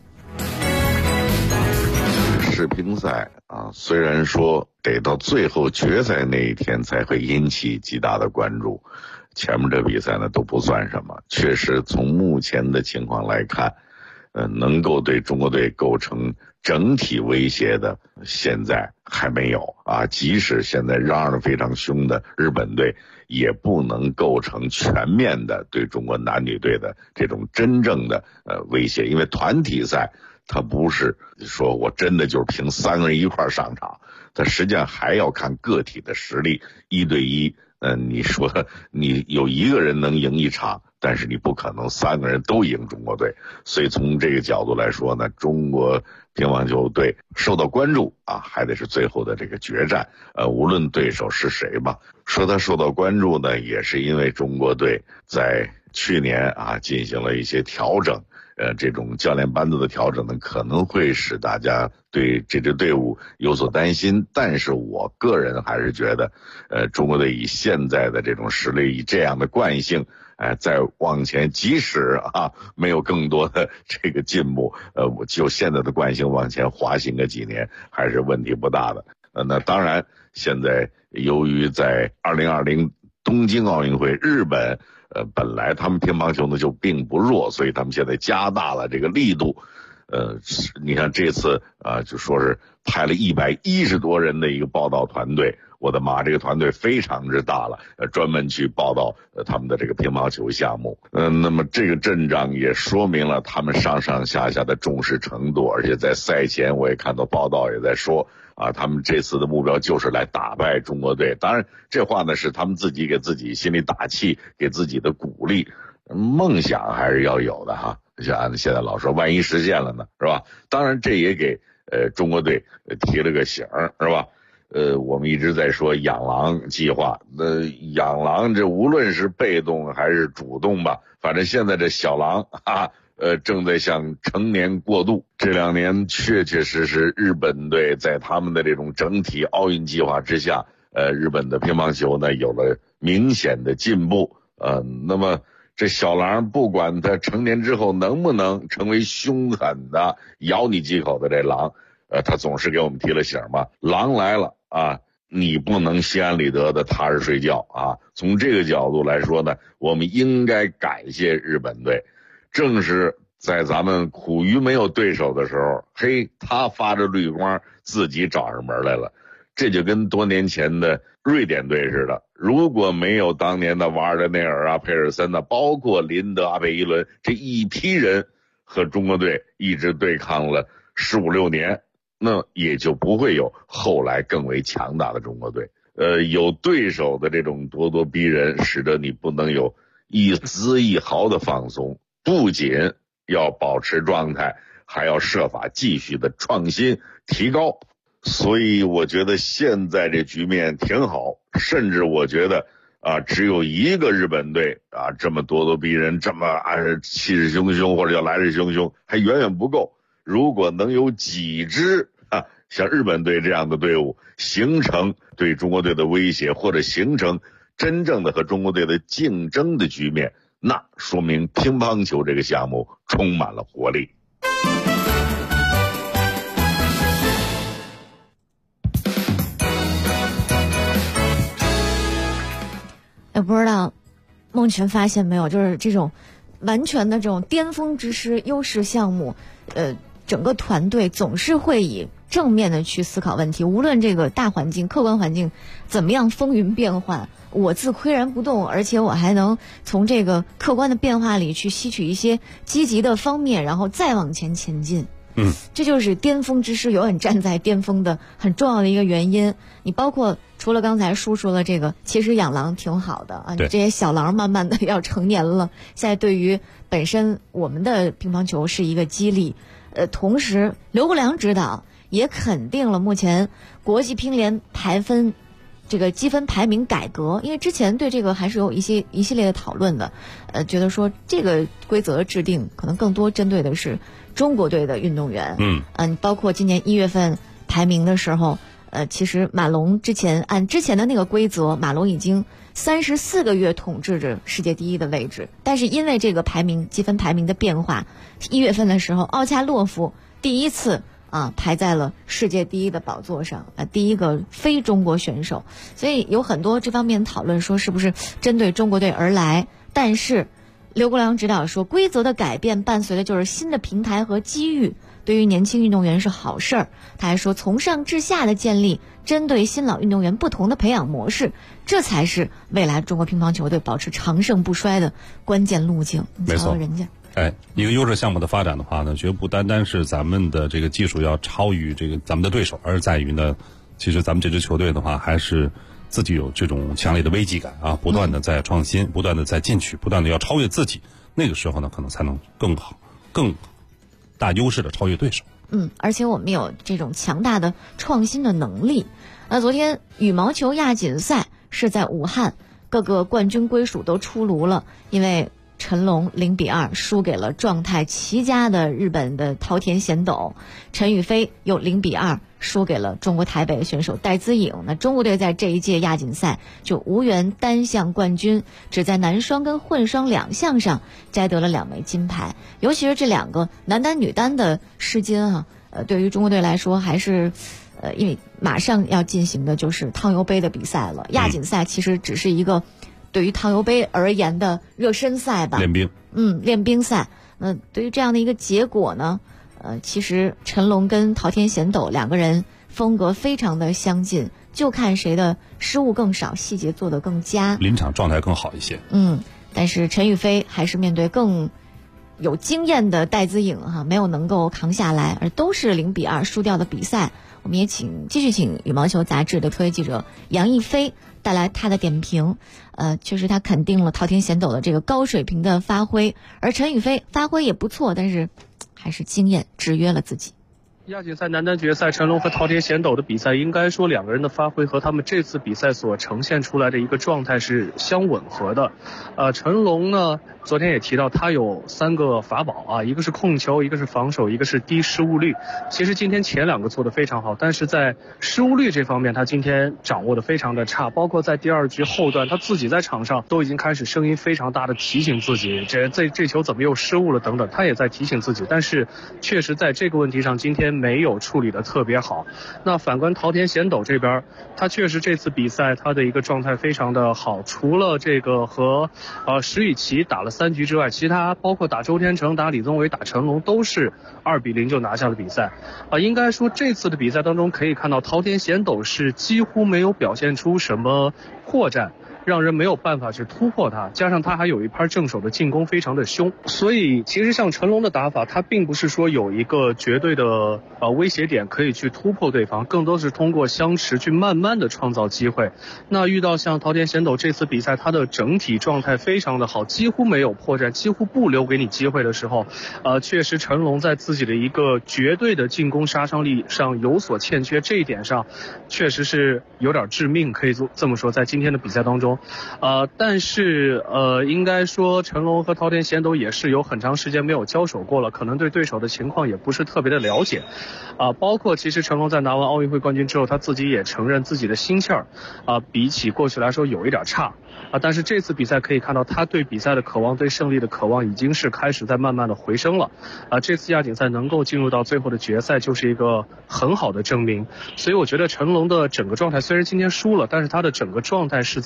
世乒赛啊，虽然说得到最后决赛那一天才会引起极大的关注，前面这比赛呢都不算什么。确实从目前的情况来看，能够对中国队构成整体威胁的现在还没有啊，即使现在嚷嚷得非常凶的日本队也不能构成全面的对中国男女队的这种真正的威胁，因为团体赛它不是说我真的就是凭3个人一块上场，它实际上还要看个体的实力，1对1，你说你有1个人能赢一场，但是你不可能3个人都赢中国队，所以从这个角度来说呢，中国乒乓球队受到关注啊，还得是最后的这个决战，无论对手是谁吧。说他受到关注呢，也是因为中国队在去年啊进行了一些调整，这种教练班子的调整呢，可能会使大家对这支队伍有所担心，但是我个人还是觉得，中国队以现在的这种实力，以这样的惯性，再往前，即使啊没有更多的这个进步，我就现在的惯性往前滑行个几年，还是问题不大的。那当然，现在由于在2020东京奥运会，日本本来他们乒乓球呢就并不弱，所以他们现在加大了这个力度。你看这次就说是派了110多人的一个报道团队，我的妈，这个团队非常之大了，专门去报道他们的这个乒乓球项目。那么这个阵仗也说明了他们上上下下的重视程度，而且在赛前我也看到报道也在说啊，他们这次的目标就是来打败中国队。当然这话呢是他们自己给自己心里打气，给自己的鼓励，梦想还是要有的哈。像现在老说万一实现了呢，是吧？当然这也给中国队提了个醒，是吧？我们一直在说养狼计划，养狼这无论是被动还是主动吧，反正现在这小狼啊，正在向成年过渡。这2年确确实实日本队在他们的这种整体奥运计划之下，日本的乒乓球呢有了明显的进步。那么这小狼不管他成年之后能不能成为凶狠的咬你几口的这狼，他总是给我们提了醒嘛，狼来了啊，你不能心安理得的踏实睡觉啊。从这个角度来说呢，我们应该感谢日本队，正是在咱们苦于没有对手的时候，嘿，他发着绿光自己找上门来了。这就跟多年前的瑞典队似的，如果没有当年的瓦尔德内尔啊、佩尔森呢，包括林德、阿贝伊伦这一批人和中国队一直对抗了15、16年，那也就不会有后来更为强大的中国队。有对手的这种咄咄逼人，使得你不能有一丝一毫的放松，不仅要保持状态，还要设法继续的创新提高。所以我觉得现在这局面挺好，甚至我觉得只有一个日本队这么咄咄逼人，这么气势汹汹或者叫来势汹汹还远远不够。如果能有几支像日本队这样的队伍形成对中国队的威胁，或者形成真正的和中国队的竞争的局面，那说明乒乓球这个项目充满了活力。 也不知道孟群发现没有，就是这种完全的这种巅峰之师、优势项目，整个团队总是会以正面的去思考问题，无论这个大环境、客观环境怎么样风云变幻，我自岿然不动，而且我还能从这个客观的变化里去吸取一些积极的方面，然后再往前前进。这就是巅峰之师永远站在巅峰的很重要的一个原因。你包括除了刚才叔说的这个，其实养狼挺好的啊，这些小狼慢慢的要成年了，现在对于本身我们的乒乓球是一个激励。同时刘国梁指导也肯定了目前国际乒联排分这个积分排名改革，因为之前对这个还是有一系列的讨论的，觉得说这个规则制定可能更多针对的是中国队的运动员。包括今年1月份排名的时候，其实马龙按之前的那个规则，马龙已经34个月统治着世界第一的位置，但是因为这个积分排名的变化，1月份的时候，奥恰洛夫第一次排在了世界第一的宝座上，第一个非中国选手，所以有很多这方面讨论说是不是针对中国队而来。但是刘国梁指导说，规则的改变伴随的就是新的平台和机遇，对于年轻运动员是好事儿。他还说，从上至下的建立针对新老运动员不同的培养模式，这才是未来中国乒乓球队保持长盛不衰的关键路径。 没错， 人家一个优质项目的发展的话呢，绝不单单是咱们的这个技术要超于这个咱们的对手，而在于呢，其实咱们这支球队的话，还是自己有这种强烈的危机感啊，不断的在创新，不断的在进取，不断的要超越自己，那个时候呢，可能才能更好、更大优势的超越对手。 而且我们有这种强大的创新的能力。昨天羽毛球亚锦赛是在武汉，各个冠军归属都出炉了，因为陈龙0-2输给了状态奇佳的日本的桃田贤斗，陈雨菲又0-2输给了中国台北选手戴资颖。那中国队在这一届亚锦赛就无缘单项冠军，只在男双跟混双2项上摘得了2枚金牌。尤其是这2个男单女单的世金对于中国队来说还是因为马上要进行的就是汤尤杯的比赛了。亚锦赛其实只是一个对于汤尤杯而言的热身赛吧，练兵赛。对于这样的一个结果呢，其实陈龙跟桃田贤斗2个人风格非常的相近，就看谁的失误更少，细节做得更佳， 临场状态更好一些。 但是陈雨菲还是面对更有经验的戴资颖没有能够扛下来，而都是0-2输掉的比赛。我们也继续请羽毛球杂志的特约记者杨逸飞带来他的点评。确实他肯定了桃田贤斗的这个高水平的发挥，而陈雨菲发挥也不错，但是还是经验制约了自己。 亚锦赛男单决赛，陈龙和桃田贤斗的比赛，应该说2个人的发挥和他们这次比赛所呈现出来的一个状态是相吻合的。陈龙呢，昨天也提到他有3个法宝一个是控球，一个是防守，一个是低失误率。其实今天前2个做得非常好，但是在失误率这方面他今天掌握得非常的差，包括在第2局后段，他自己在场上都已经开始声音非常大的提醒自己，这球怎么又失误了等等，他也在提醒自己。但是确实在这个问题上今天没有处理得特别好。那反观桃田贤斗这边，他确实这次比赛他的一个状态非常的好，除了这个和石宇奇打了3局之外，其他包括打周天成、打李宗伟、打陈龙都是2-0就拿下了比赛。应该说这次的比赛当中可以看到桃田贤斗是几乎没有表现出什么破绽，让人没有办法去突破他，加上他还有一拍正手的进攻非常的凶，所以其实像陈龙的打法，他并不是说有一个绝对的威胁点可以去突破对方，更多是通过相持去慢慢的创造机会。那遇到像桃田贤斗这次比赛，他的整体状态非常的好，几乎没有破绽，几乎不留给你机会的时候，确实陈龙在自己的一个绝对的进攻杀伤力上有所欠缺，这一点上确实是有点致命，可以这么说，在今天的比赛当中。但是应该说陈龙和桃田贤斗也是有很长时间没有交手过了，可能对对手的情况也不是特别的了解。包括其实陈龙在拿完奥运会冠军之后，他自己也承认自己的心气儿比起过去来说有一点差。但是这次比赛可以看到他对比赛的渴望，对胜利的渴望已经是开始在慢慢的回升了。这次亚锦赛能够进入到最后的决赛就是一个很好的证明。所以我觉得陈龙的整个状态虽然今天输了，但是他的整个状态是在向上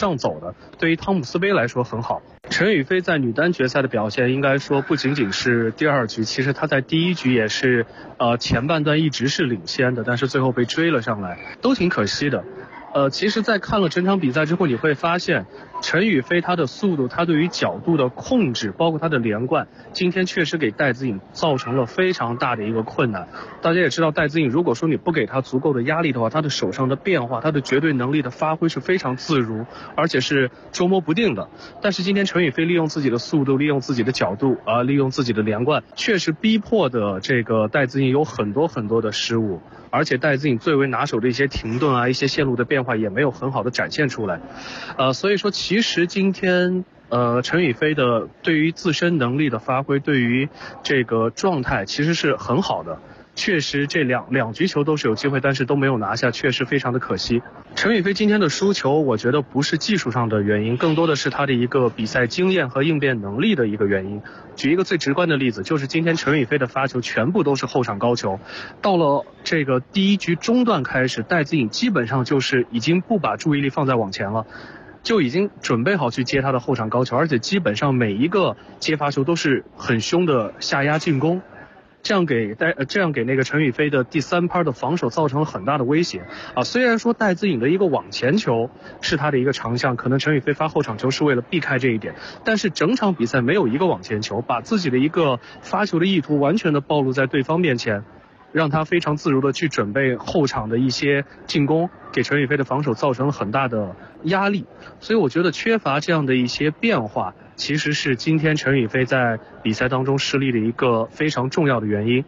上走的，对于汤姆斯杯来说很好。陈雨菲在女单决赛的表现应该说不仅仅是第2局，其实她在第1局也是前半段一直是领先的，但是最后被追了上来，都挺可惜的。其实在看了整场比赛之后，你会发现陈雨菲她的速度，她对于角度的控制，包括她的连贯，今天确实给戴资颖造成了非常大的一个困难。大家也知道，戴资颖如果说你不给她足够的压力的话，她的手上的变化，她的绝对能力的发挥是非常自如，而且是捉摸不定的。但是今天陈雨菲利用自己的速度，利用自己的角度利用自己的连贯，确实逼迫的这个戴资颖有很多很多的失误。而且戴资颖最为拿手的一些停顿一些线路的变化也没有很好的展现出来，所以说其实今天陈雨菲的对于自身能力的发挥，对于这个状态其实是很好的。确实这两局球都是有机会，但是都没有拿下，确实非常的可惜。陈雨菲今天的输球，我觉得不是技术上的原因，更多的是她的一个比赛经验和应变能力的一个原因。举一个最直观的例子，就是今天陈雨菲的发球全部都是后场高球，到了这个第1局中段开始，戴资颖基本上就是已经不把注意力放在往前了，就已经准备好去接他的后场高球，而且基本上每一个接发球都是很凶的下压进攻。这样给那个陈雨菲的第3拍的防守造成了很大的威胁虽然说戴资颖的一个往前球是他的一个长项，可能陈雨菲发后场球是为了避开这一点，但是整场比赛没有一个往前球，把自己的一个发球的意图完全的暴露在对方面前，让他非常自如的去准备后场的一些进攻，给陈雨菲的防守造成了很大的压力。所以我觉得缺乏这样的一些变化，其实是今天陈雨菲在比赛当中失利的一个非常重要的原因。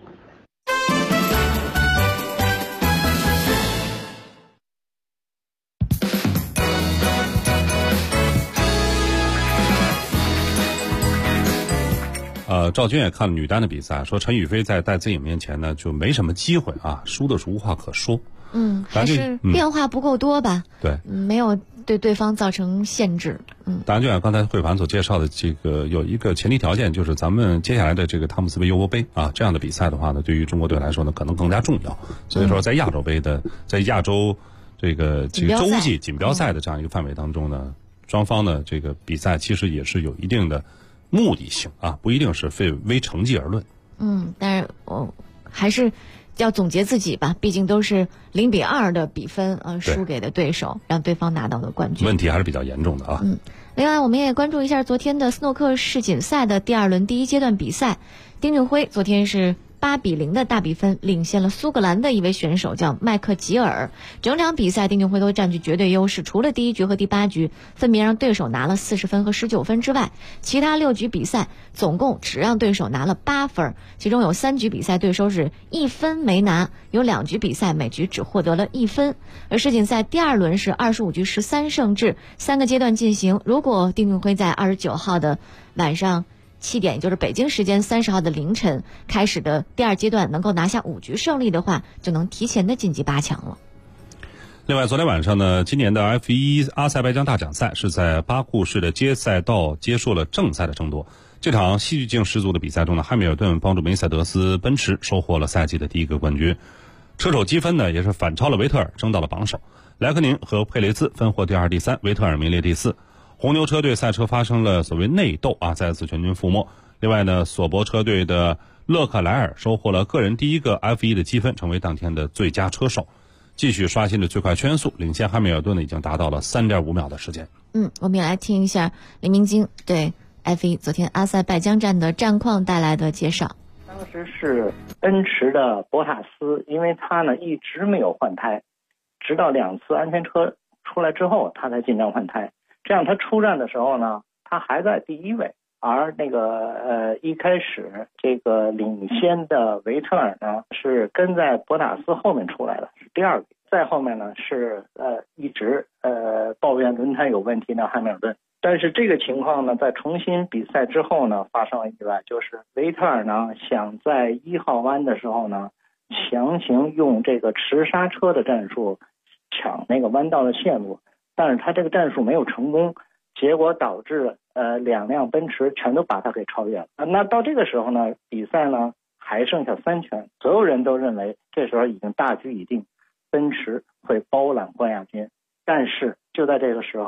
赵军也看了女单的比赛，说陈雨菲在戴资颖面前呢就没什么机会输的是无话可说。 还是变化不够多吧？ 对， 没有对对方造成限制。 当然，就像刚才慧凡所介绍的，这个有一个前提条件，就是咱们接下来的这个汤姆斯杯、尤伯杯这样的比赛的话呢，对于中国队来说呢，可能更加重要。所以说，在亚洲杯的，在亚洲这个洲际锦标赛的这样一个范围当中呢，双方的这个比赛其实也是有一定的目的性不一定是为成绩而论。 但是我还是要总结自己吧，毕竟都是0-2的比分输给的对手，让对方拿到了冠军。 问题还是比较严重的另外我们也关注一下昨天的斯诺克世锦赛的第2轮第1阶段比赛，丁俊晖昨天是8-0的大比分领先了苏格兰的一位选手叫麦克吉尔。整场比赛丁俊晖都占据绝对优势，除了第1局和第8局分别让对手拿了40分和19分之外，其他6局比赛总共只让对手拿了8分，其中有3局比赛对手是1分没拿，有2局比赛每局只获得了1分。而世锦赛第2轮是25局13胜制，3个阶段进行，如果丁俊晖在29号的晚上7点，也就是北京时间30号的凌晨开始的第2阶段能够拿下5局胜利的话，就能提前的晋级8强了。 另外，昨天晚上呢，今年的 F1 阿塞拜疆大奖赛是在巴库市的街赛道结束了正赛的争夺。这场戏剧性十足的比赛中呢，汉密尔顿帮助梅赛德斯奔驰收获了赛季的第1个冠军，车手积分呢也是反超了维特尔，争到了榜首。莱克宁和佩雷兹分获第2、第3，维特尔名列第4。红牛车队赛车发生了所谓内斗再次全军覆没。另外呢，索伯车队的勒克莱尔收获了个人第1个 F1 的积分，成为当天的最佳车手，继续刷新了最快圈速，领先汉密尔顿呢已经达到了3.5秒的时间。 我们也来听一下林明晶对 F1 昨天阿塞拜疆站的战况带来的介绍。 当时是奔驰的博塔斯，因为他呢一直没有换胎，直到2次安全车出来之后他才进站换胎，这样他出站的时候呢他还在第1位，而那个一开始这个领先的维特尔呢是跟在博塔斯后面出来的，是第2位，再后面呢是一直抱怨轮胎有问题的汉密尔顿。但是这个情况呢在重新比赛之后呢发生了意外，就是维特尔呢想在1号弯的时候呢强行用这个持刹车的战术抢那个弯道的线路，但是他这个战术没有成功，结果导致2辆奔驰全都把他给超越了。那到这个时候呢比赛呢还剩下3圈，所有人都认为这时候已经大局已定，奔驰会包揽冠亚军。但是就在这个时候，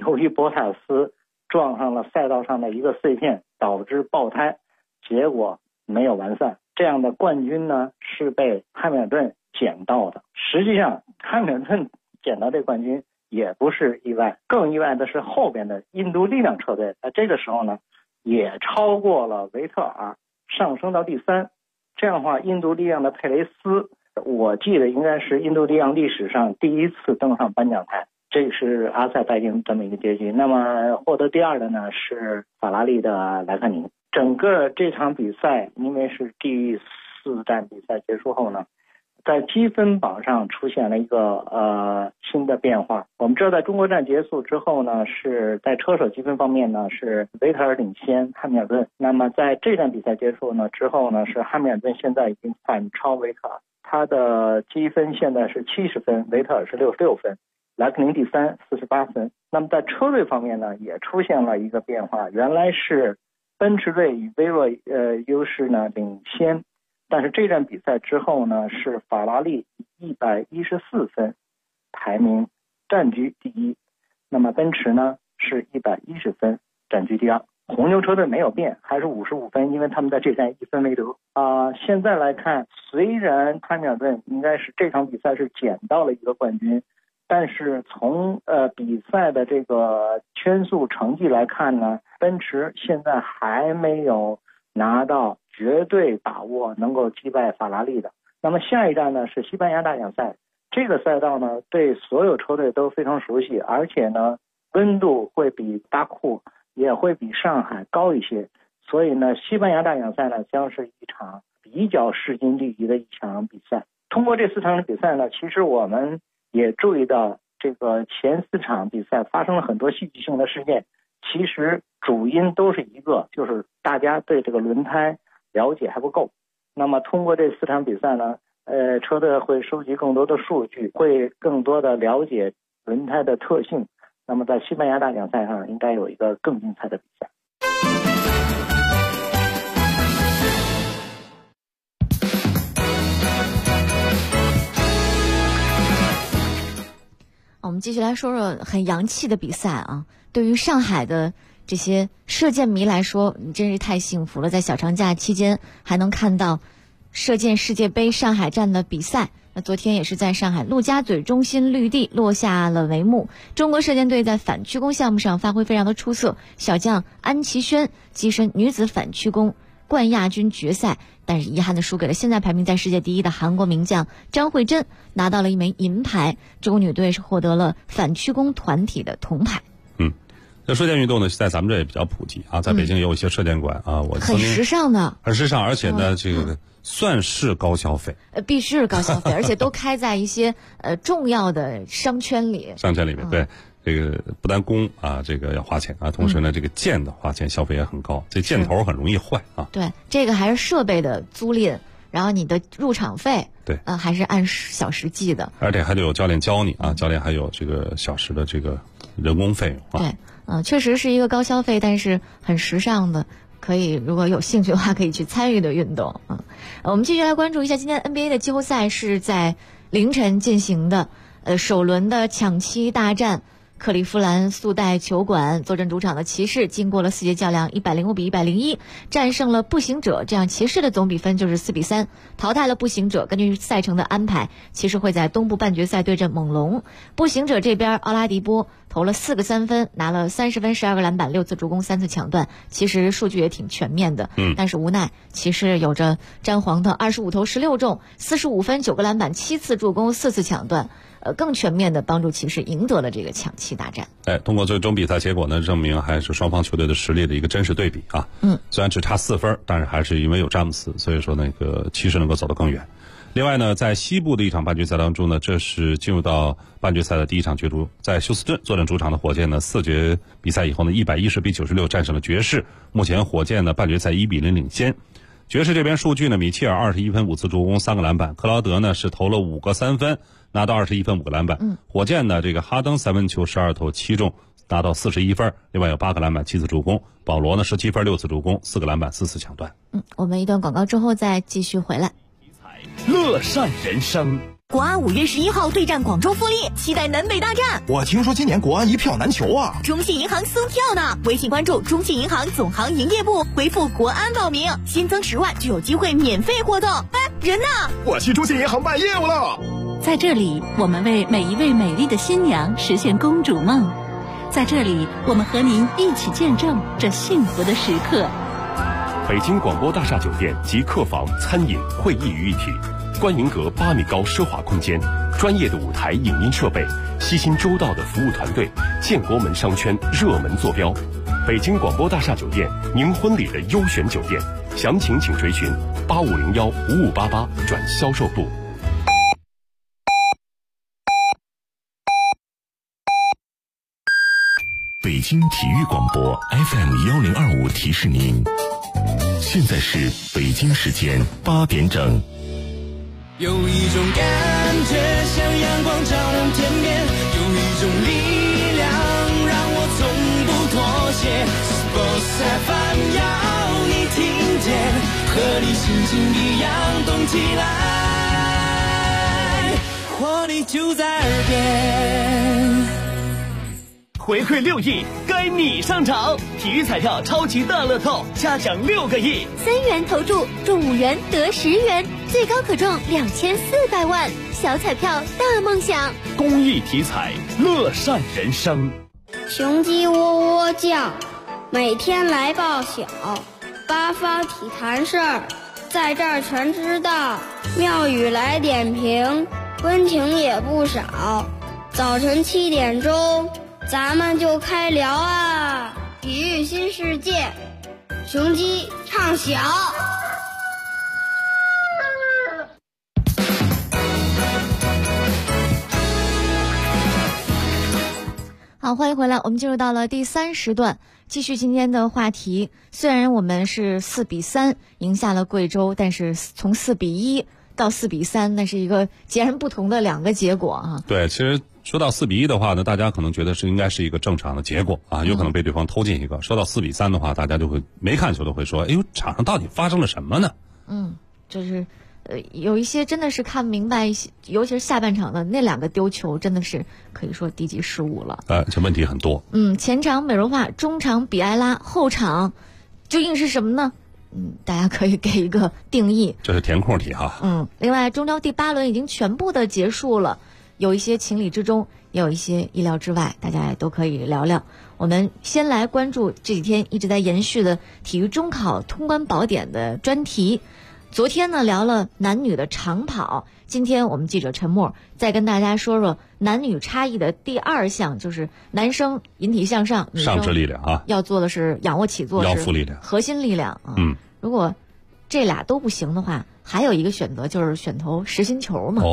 由于博塔斯撞上了赛道上的一个碎片，导致爆胎，结果没有完赛。这样的冠军呢是被汉密尔顿捡到的。实际上汉密尔顿捡到这冠军也不是意外，更意外的是后边的印度力量车队在这个时候呢也超过了维特尔，上升到第3。这样的话，印度力量的佩雷斯，我记得应该是印度力量历史上第一次登上颁奖台。这是阿塞拜疆这么一个结局。那么获得第2的呢是法拉利的莱克宁。整个这场比赛因为是第4站比赛结束后呢，在积分榜上出现了一个新的变化。我们知道在中国站结束之后呢，是在车手积分方面呢是维特尔领先汉密尔顿。那么在这站比赛结束呢之后呢，是汉密尔顿现在已经反超维特尔，他的积分现在是70分，维特尔是66分，莱克宁第3 48分。那么在车队方面呢也出现了一个变化，原来是奔驰队以微弱优势呢领先，但是这站比赛之后呢，是法拉利114分排名占据第1，那么奔驰呢是110分占据第2。红牛车队没有变，还是55分，因为他们在这站1分为得。现在来看，虽然汉密尔顿应该是这场比赛是捡到了一个冠军，但是从比赛的这个圈速成绩来看呢，奔驰现在还没有拿到绝对把握能够击败法拉利的。那么下一站呢是西班牙大奖赛，这个赛道呢对所有车队都非常熟悉，而且呢温度会比巴库也会比上海高一些，所以呢西班牙大奖赛呢将是一场比较势均力敌的一场比赛。通过这4场比赛呢，其实我们也注意到这个前4场比赛发生了很多戏剧性的事件，其实主因都是一个，就是大家对这个轮胎了解还不够。那么通过这4场比赛呢，车队会收集更多的数据，会更多的了解轮胎的特性。那么在西班牙大奖赛上应该有一个更精彩的比赛。 我们继续来说说很洋气的比赛啊！对于上海的这些射箭迷来说，你真是太幸福了，在小长假期间还能看到射箭世界杯上海站的比赛。那昨天也是在上海陆家嘴中心绿地落下了帷幕。中国射箭队在反曲弓项目上发挥非常的出色，小将安琪轩跻身女子反曲弓冠亚军决赛，但是遗憾的输给了现在排名在世界第1的韩国名将张慧珍，拿到了一枚银牌。中国女队是获得了反曲弓团体的铜牌。 这射箭运动呢，在咱们这也比较普及啊，在北京也有一些射箭馆啊，我很时尚的， 很时尚，而且呢，这个算是高消费， 必须是高消费，而且都开在一些重要的商圈里。 商圈里面，对，这个不但弓啊，这个要花钱啊，同时呢，这个箭的花钱消费也很高，这箭头很容易坏啊。 对，这个还是设备的租赁，然后你的入场费， 对， 还是按小时计的， 而且还得有教练教你啊，教练还有这个小时的这个人工费用啊。 对，确实是一个高消费，但是很时尚的。可以，如果有兴趣的话，可以去参与的运动啊。我们继续来关注一下今天 NBA 的季后赛是在凌晨进行的，首轮的抢七大战，克利夫兰速贷球馆坐镇主场的骑士，经过了4节较量，105比101战胜了步行者，这样骑士的总比分就是4比3淘汰了步行者。根据赛程的安排，骑士会在东部半决赛对阵猛龙。步行者这边，奥拉迪波投了4个3分，拿了30分、12个篮板、6次助攻、3次抢断，其实数据也挺全面的。但是无奈骑士有着詹皇的25投16中，45分、9个篮板、7次助攻、4次抢断，更全面的帮助骑士赢得了这个抢七大战。 通过最终比赛结果呢，证明还是双方球队的实力的一个真实对比啊。虽然只差4分，但是还是因为有詹姆斯，所以说那个骑士能够走得更远。另外呢，在西部的一场半决赛当中呢，这是进入到半决赛的第一场角逐，在休斯顿坐镇主场的火箭呢，4节比赛以后呢，110比96战胜了爵士。目前火箭呢半决赛1比0领先。爵士这边数据呢，米切尔21分5次助攻3个篮板，克劳德呢是投了5个3分，拿到21分5个篮板。火箭呢这个哈登3分球12投7中，拿到41分，另外有8个篮板7次助攻。保罗呢17分6次助攻4个篮板4次抢断。 我们一段广告之后再继续回来。 乐善人生。 国安5月11号对战广州富力，期待南北大战。 我听说今年国安一票难求啊！ 中信银行送票呢，微信关注中信银行总行营业部，回复国安报名，新增10万就有机会免费获赠。哎，人呢？ 我去中信银行办业务了。 在这里，我们为每一位美丽的新娘实现公主梦。在这里，我们和您一起见证这幸福的时刻。 北京广播大厦酒店集客房、餐饮、会议于一体，观迎阁8米高奢华空间，专业的舞台影音设备，悉心周到的服务团队，建国门商圈热门坐标。北京广播大厦酒店，您婚礼的优选酒店，详情请垂询85015588转销售部。 北京体育广播 FM1025提示您，现在是北京时间8点整。 有一种感觉像阳光照亮天边，有一种力量让我从不妥协。Sports FM 要你听见，和你心情一样动起来，活力就在耳边。 回馈6亿，该你上场！体育彩票超级大乐透，嘉奖6个亿 ，3元投注中5元得10元，最高可中2400万，小彩票大梦想。 公益体彩，乐善人生。 雄鸡喔喔叫，每天来报晓，八方体坛事儿，在这儿全知道。庙宇来点评，温情也不少。早晨7点钟。咱们就开聊啊！体育新世界，雄鸡唱晓。 好，欢迎回来，我们进入到了第3时段，继续今天的话题。虽然我们是4比3赢下了贵州，但是从4比1到4比3，那是一个截然不同的2个结果啊。 对，其实说到4比1的话呢，大家可能觉得应该是一个正常的结果啊，有可能被对方偷进一个。说到4比3的话，大家就会没看球都会说，哎呦，场上到底发生了什么呢？ 就是有一些真的是看明白一些，尤其是下半场的那2个丢球，真的是可以说低级失误了。 这问题很多。 前场美容化，中场比埃拉，后场究竟是什么呢？大家可以给一个定义。 这是填空题哈。 另外，中超第8轮已经全部的结束了。有一些情理之中，也有一些意料之外，大家也都可以聊聊。我们先来关注这几天一直在延续的体育中考通关宝典的专题。昨天呢聊了男女的长跑，今天我们记者陈默再跟大家说说男女差异的第2项，就是男生引体向上，女生上肢力量啊， 要做的是仰卧起坐， 腰腹力量， 核心力量啊。如果这俩都不行的话，还有一个选择就是选投实心球嘛。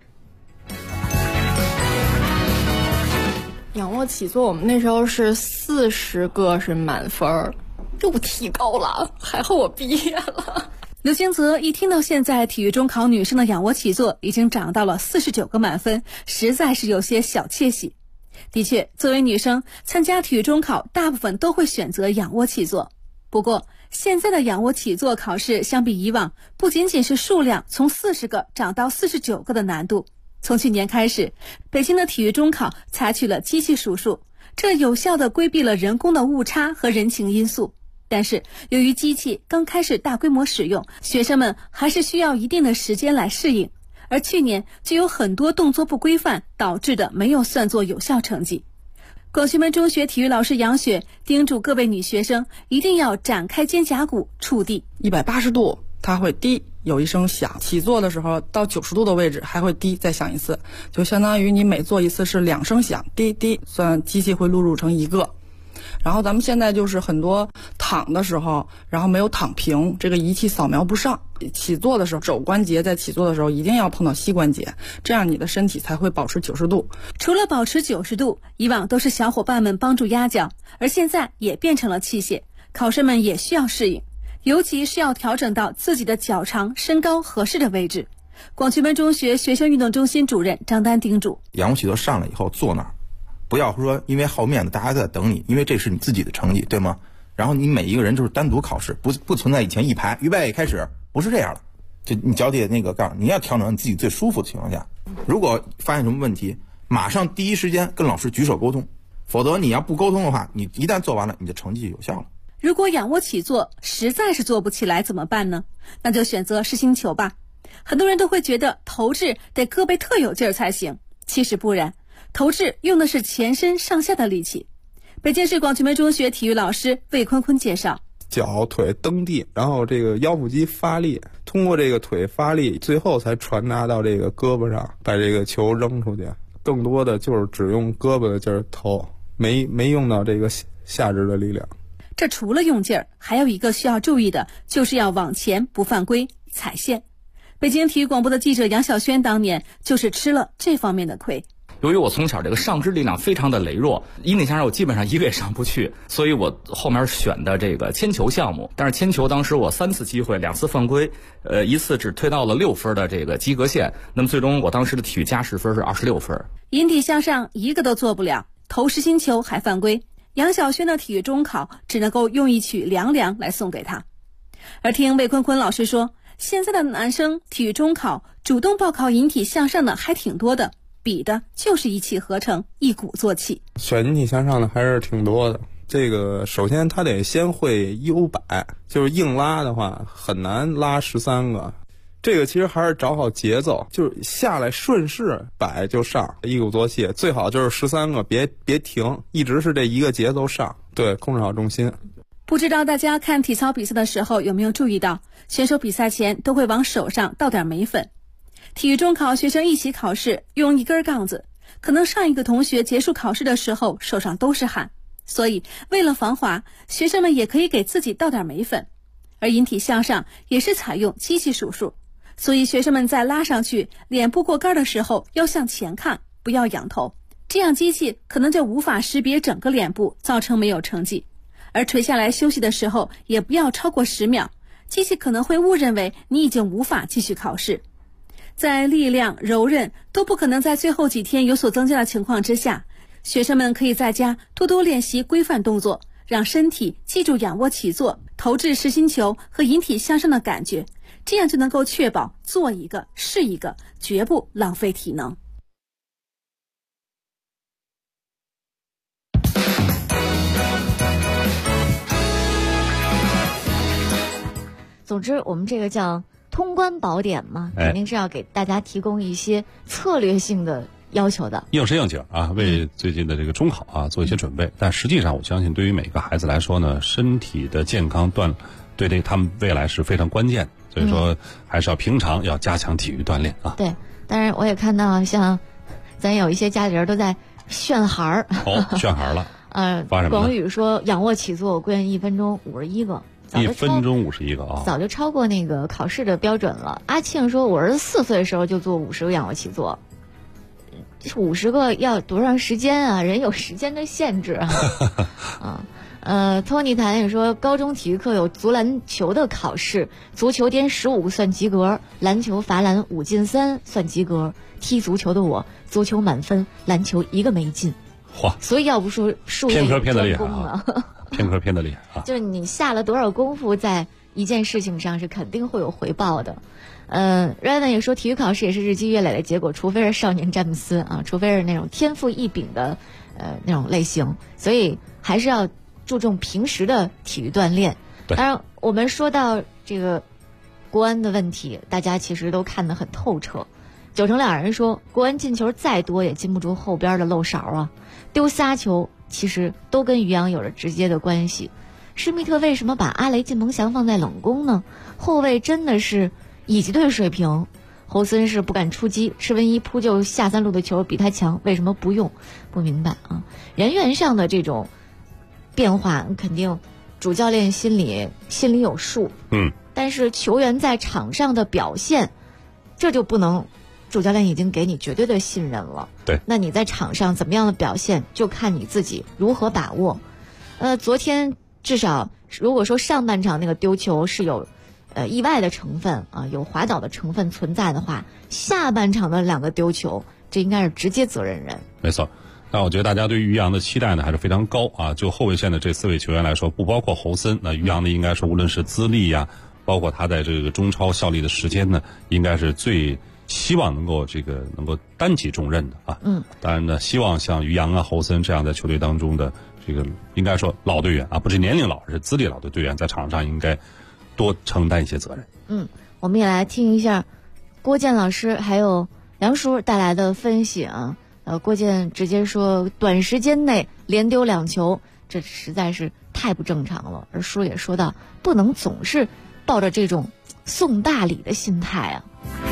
仰卧起坐我们那时候是40个是满分，又提高了，还好我毕业了。 刘星泽一听到现在体育中考女生的仰卧起坐已经涨到了49个满分，实在是有些小窃喜。的确，作为女生参加体育中考，大部分都会选择仰卧起坐。不过现在的仰卧起坐考试相比以往，不仅仅是数量从40个涨到49个的难度。从去年开始，北京的体育中考采取了机器数数，这有效地规避了人工的误差和人情因素。但是由于机器刚开始大规模使用，学生们还是需要一定的时间来适应，而去年就有很多动作不规范导致的没有算作有效成绩。广渠门中学体育老师杨雪叮嘱各位女学生一定要展开肩胛骨触地 180度，它会滴有一声响，起坐的时候到90度的位置还会滴再响一次，就相当于你每做一次是2声响，滴滴，算机器会录入成1个。然后咱们现在就是很多躺的时候，然后没有躺平，这个仪器扫描不上。起坐的时候，肘关节在起坐的时候一定要碰到膝关节，这样你的身体才会保持90度。 除了保持90度，以往都是小伙伴们帮助压脚，而现在也变成了器械，考生们也需要适应，尤其是要调整到自己的脚长身高合适的位置。广渠门中学学生运动中心主任张丹叮嘱： 仰卧起坐上来以后坐那儿，不要说因为好面子大家都在等你，因为这是你自己的成绩，对吗？然后你每一个人就是单独考试，不存在以前一排预备开始，不是这样的。就你脚底那个杠，你要调整你自己最舒服的情况下， 如果发现什么问题，马上第一时间跟老师举手沟通，否则你要不沟通的话，你一旦做完了，你的成绩就有效了。 如果仰卧起坐实在是做不起来怎么办呢？那就选择实心球吧。很多人都会觉得投掷得胳膊特有劲儿才行，其实不然，投掷用的是全身上下的力气。北京市广渠门中学体育老师魏坤坤介绍， 脚腿蹬地，然后这个腰腹肌发力，通过这个腿发力，最后才传达到这个胳膊上，把这个球扔出去。更多的就是只用胳膊的劲儿投，没用到这个下肢的力量。 这除了用劲儿，还有一个需要注意的，就是要往前不犯规踩线。北京体育广播的记者杨晓轩当年就是吃了这方面的亏。 由于我从小这个上肢力量非常的羸弱，引体向上我基本上一个也上不去，所以我后面选的这个铅球项目。但是铅球当时我3次机会，2次犯规，1次只推到了6分的这个及格线。那么最终我当时的体育加10分是26分。 引体向上一个都做不了，投实心球还犯规。杨晓轩的体育中考只能够用一曲凉凉来送给他。而听魏坤坤老师说，现在的男生体育中考主动报考引体向上的还挺多的，比的就是一气呵成，一鼓作气。 选引体向上的还是挺多的。这个首先他得先会150，就是硬拉的话很难拉13个。这个其实还是找好节奏，就是下来顺势摆就上，一鼓作气，最好就是13个，别停，一直是这一个节奏上，对，控制好重心。 不知道大家看体操比赛的时候有没有注意到，选手比赛前都会往手上倒点眉粉。体育中考学生一起考试，用一根杠子，可能上一个同学结束考试的时候手上都是汗，所以为了防滑，学生们也可以给自己倒点眉粉。而引体向上也是采用机器数数，所以学生们在拉上去脸部过杆的时候要向前看，不要仰头，这样机器可能就无法识别整个脸部，造成没有成绩。而垂下来休息的时候也不要超过10秒，机器可能会误认为你已经无法继续考试。在力量、柔韧都不可能在最后几天有所增加的情况之下，学生们可以在家多多练习规范动作，让身体记住仰卧起坐、投掷实心球和引体向上的感觉，这样就能够确保做一个是一个，绝不浪费体能。 总之，我们这个叫通关宝典嘛，肯定是要给大家提供一些策略性的要求的， 应时应景啊，为最近的这个中考啊做一些准备。但实际上，我相信对于每个孩子来说呢，身体的健康对他们未来是非常关键，所以说还是要平常要加强体育锻炼啊。 对，当然我也看到像咱有一些家里人都在炫孩儿。 炫孩儿了。发什么呢？ 广宇说仰卧起坐归1分钟51个。 1分钟51个啊， 早就超过那个考试的标准了。阿庆说，我儿子4岁的时候就做50个仰卧起坐，50个要多长时间啊？人有时间的限制啊。Tony 谈也说，高中体育课有足篮球的考试，足球颠15个算及格，篮球罚篮5进3算及格。踢足球的我，足球满分，篮球1个没进。所以要不说术业有专攻呢。 偏科偏的厉害啊！ 就是你下了多少功夫在一件事情上，是肯定会有回报的。Raven 也说，体育考试也是日积月累的结果，除非是少年詹姆斯啊，除非是那种天赋异禀的那种类型，所以还是要注重平时的体育锻炼。当然，我们说到这个国安的问题，大家其实都看得很透彻。9成2人说，国安进球再多也禁不住后边的漏勺啊，丢仨球。其实都跟于洋有着直接的关系。施密特为什么把阿雷、靳鹏翔放在冷宫呢？后卫真的是乙级队水平。侯森是不敢出击，施文一扑救下三路的球比他强，为什么不用？不明白啊！人员上的这种变化，肯定主教练心里有数。但是球员在场上的表现，这就不能。主教练已经给你绝对的信任了， 对， 那你在场上怎么样的表现，就看你自己如何把握。昨天至少如果说上半场那个丢球是有意外的成分啊，有滑倒的成分存在的话，下半场的2个丢球，这应该是直接责任人。 没错。那我觉得大家对于于洋的期待呢还是非常高啊。就后卫线的这4位球员来说，不包括侯森，那于洋呢应该是无论是资历呀，包括他在这个中超效力的时间呢，应该是最希望能够担起重任的啊。当然呢，希望像于洋啊、侯森这样在球队当中的这个应该说老队员啊，不是年龄老，是资历老的队员，在场上应该多承担一些责任。 我们也来听一下郭健老师还有梁叔带来的分析啊。郭健直接说，短时间内连丢2球，这实在是太不正常了。而叔也说到，不能总是抱着这种送大礼的心态啊。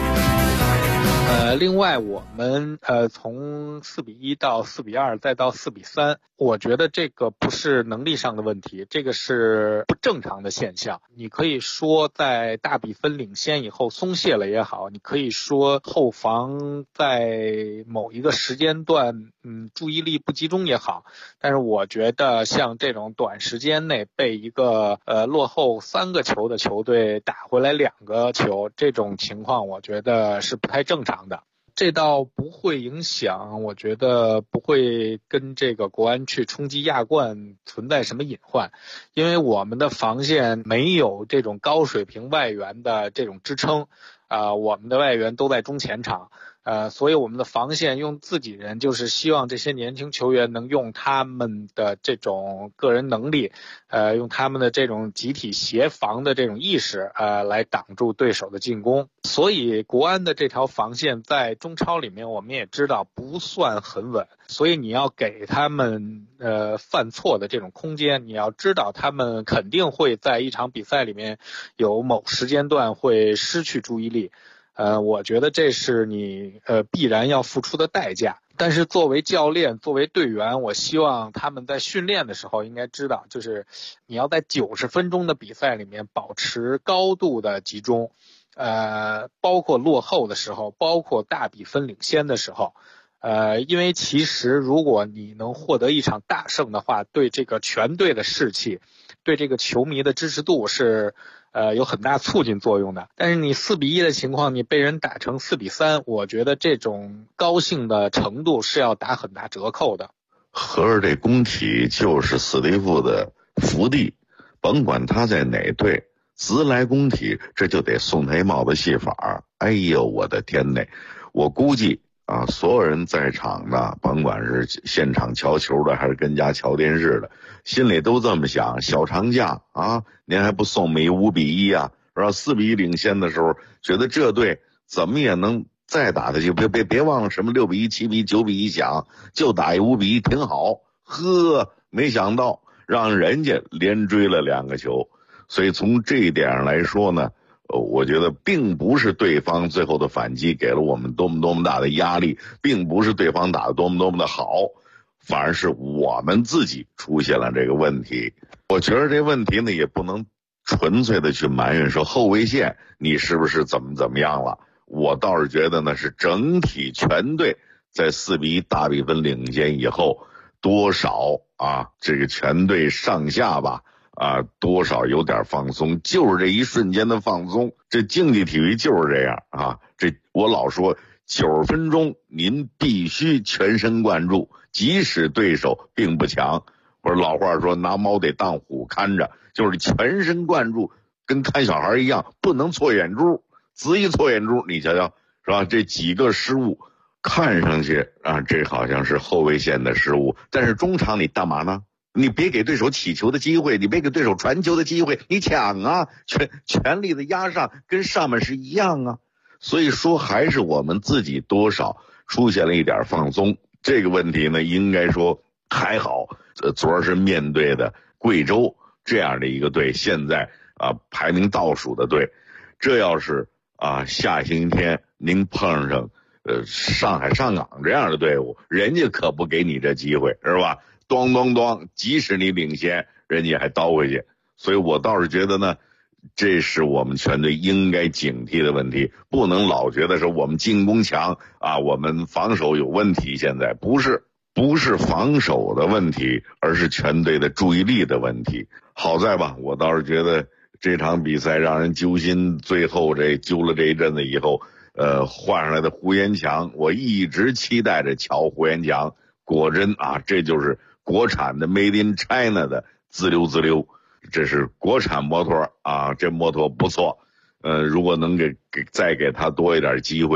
另外我们从4-1到4-2再到4-3，我觉得这个不是能力上的问题，这个是不正常的现象。你可以说在大比分领先以后松懈了也好，你可以说后防在某一个时间段注意力不集中也好，但是我觉得像这种短时间内被一个落后3个球的球队打回来2个球，这种情况我觉得是不太正常的。这倒不会影响，我觉得不会跟这个国安去冲击亚冠存在什么隐患，因为我们的防线没有这种高水平外援的这种支撑，我们的外援都在中前场，所以我们的防线用自己人，就是希望这些年轻球员能用他们的这种个人能力，用他们的这种集体协防的这种意识，来挡住对手的进攻。所以国安的这条防线在中超里面我们也知道不算很稳，所以你要给他们犯错的这种空间，你要知道他们肯定会在一场比赛里面有某时间段会失去注意力。我觉得这是你必然要付出的代价。但是作为教练，作为队员，我希望他们在训练的时候应该知道，就是你要在90分钟的比赛里面保持高度的集中，包括落后的时候，包括大比分领先的时候，因为其实如果你能获得一场大胜的话，对这个全队的士气，对这个球迷的支持度是有很大促进作用的。但是你4-1的情况，你被人打成4-3，我觉得这种高兴的程度是要打很大折扣的。 合着这工体就是史蒂夫的福地，甭管他在哪队，直来工体这就得送他一帽子戏法。哎呦我的天哪，我估计所有人在场的，甭管是现场瞧球的还是跟家瞧电视的，心里都这么想，小长假您还不送我一5-1啊，是吧？4-1领先的时候，觉得这队怎么也能再打下去，别忘了什么6-1、7-1、9-1响，就打一5-1挺好。没想到让人家连追了2个球，所以从这一点上来说呢，我觉得并不是对方最后的反击给了我们多么大的压力，并不是对方打得多么的好，反而是我们自己出现了这个问题。我觉得这问题呢，也不能纯粹的去埋怨说后卫线你是不是怎么样了。我倒是觉得呢，是整体全队在4-1大比分领先以后，多少这个全队上下吧多少有点放松，就是这一瞬间的放松。这竞技体育就是这样这我老说90分钟您必须全神贯注，即使对手并不强，或者老话说拿猫得当虎看着，就是全神贯注，跟看小孩一样，不能错眼珠。仔一错眼珠，你瞧瞧是吧？这几个失误看上去这好像是后卫线的失误，但是中场你干嘛呢？你别给对手起球的机会，你别给对手传球的机会，你抢全力的压上，跟上面是一样所以说还是我们自己多少出现了一点放松。这个问题呢，应该说还好，昨儿是面对的贵州这样的一个队，现在排名倒数的队，这要是下星期天您碰上上海上港这样的队伍，人家可不给你这机会，是吧？咚咚咚，即使你领先，人家还倒回去。所以我倒是觉得呢，这是我们全队应该警惕的问题，不能老觉得是我们进攻强我们防守有问题。现在不是防守的问题，而是全队的注意力的问题。好在吧，我倒是觉得这场比赛让人揪心，最后揪了这一阵子以后，换上来的胡延强，我一直期待着瞧胡延强，果真这就是国产的 Made in China 的自溜，这是国产摩托这摩托不错。如果能再给他多一点机会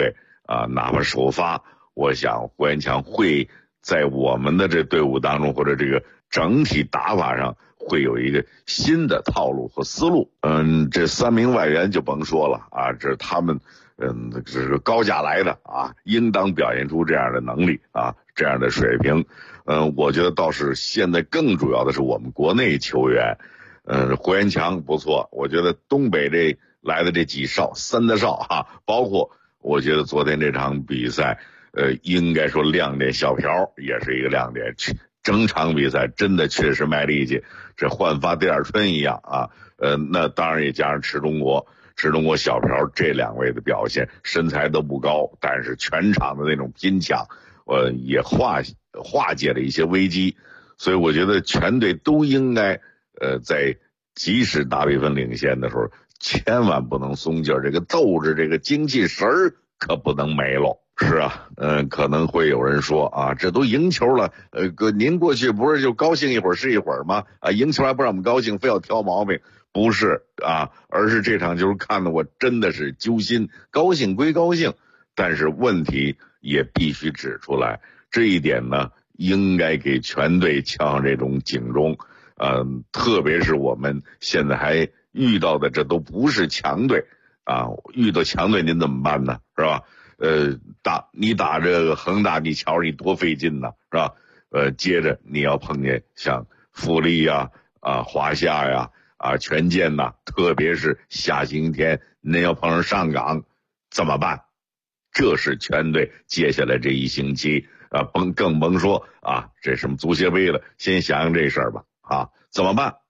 哪怕首发，我想胡延强会在我们的这队伍当中或者这个整体打法上会有一个新的套路和思路。这3名外援就甭说了啊，这是他们这是高价来的啊，应当表现出这样的能力啊，这样的水平。我觉得倒是现在更主要的是我们国内球员，胡延强不错，我觉得东北这来的这几少3大少啊，包括我觉得昨天这场比赛，应该说亮点，小朴也是一个亮点，整场比赛真的确实卖力气，这焕发第二春一样啊。那当然也加上池中国、小朴这2位的表现，身材都不高，但是全场的那种拼抢，也化解了一些危机。所以我觉得全队都应该在即使大比分领先的时候，千万不能松劲儿，这个斗志、这个精气神儿可不能没了。是啊，可能会有人说啊，这都赢球了，您过去不是就高兴一会儿是一会儿吗？啊，赢球还不让我们高兴，非要挑毛病。不是啊，而是这场球看得我真的是揪心。高兴归高兴，但是问题也必须指出来，这一点呢，应该给全队敲上这种警钟。特别是我们现在还遇到的这都不是强队啊，遇到强队您怎么办呢？是吧？你打这个恒大，你瞧你多费劲呢，是吧？接着你要碰见像富力呀、华夏呀、权健呐，特别是下星期天您要碰上上港，怎么办？这是全队接下来这一星期更甭说这什么足协杯了，先想想这事儿吧怎么办？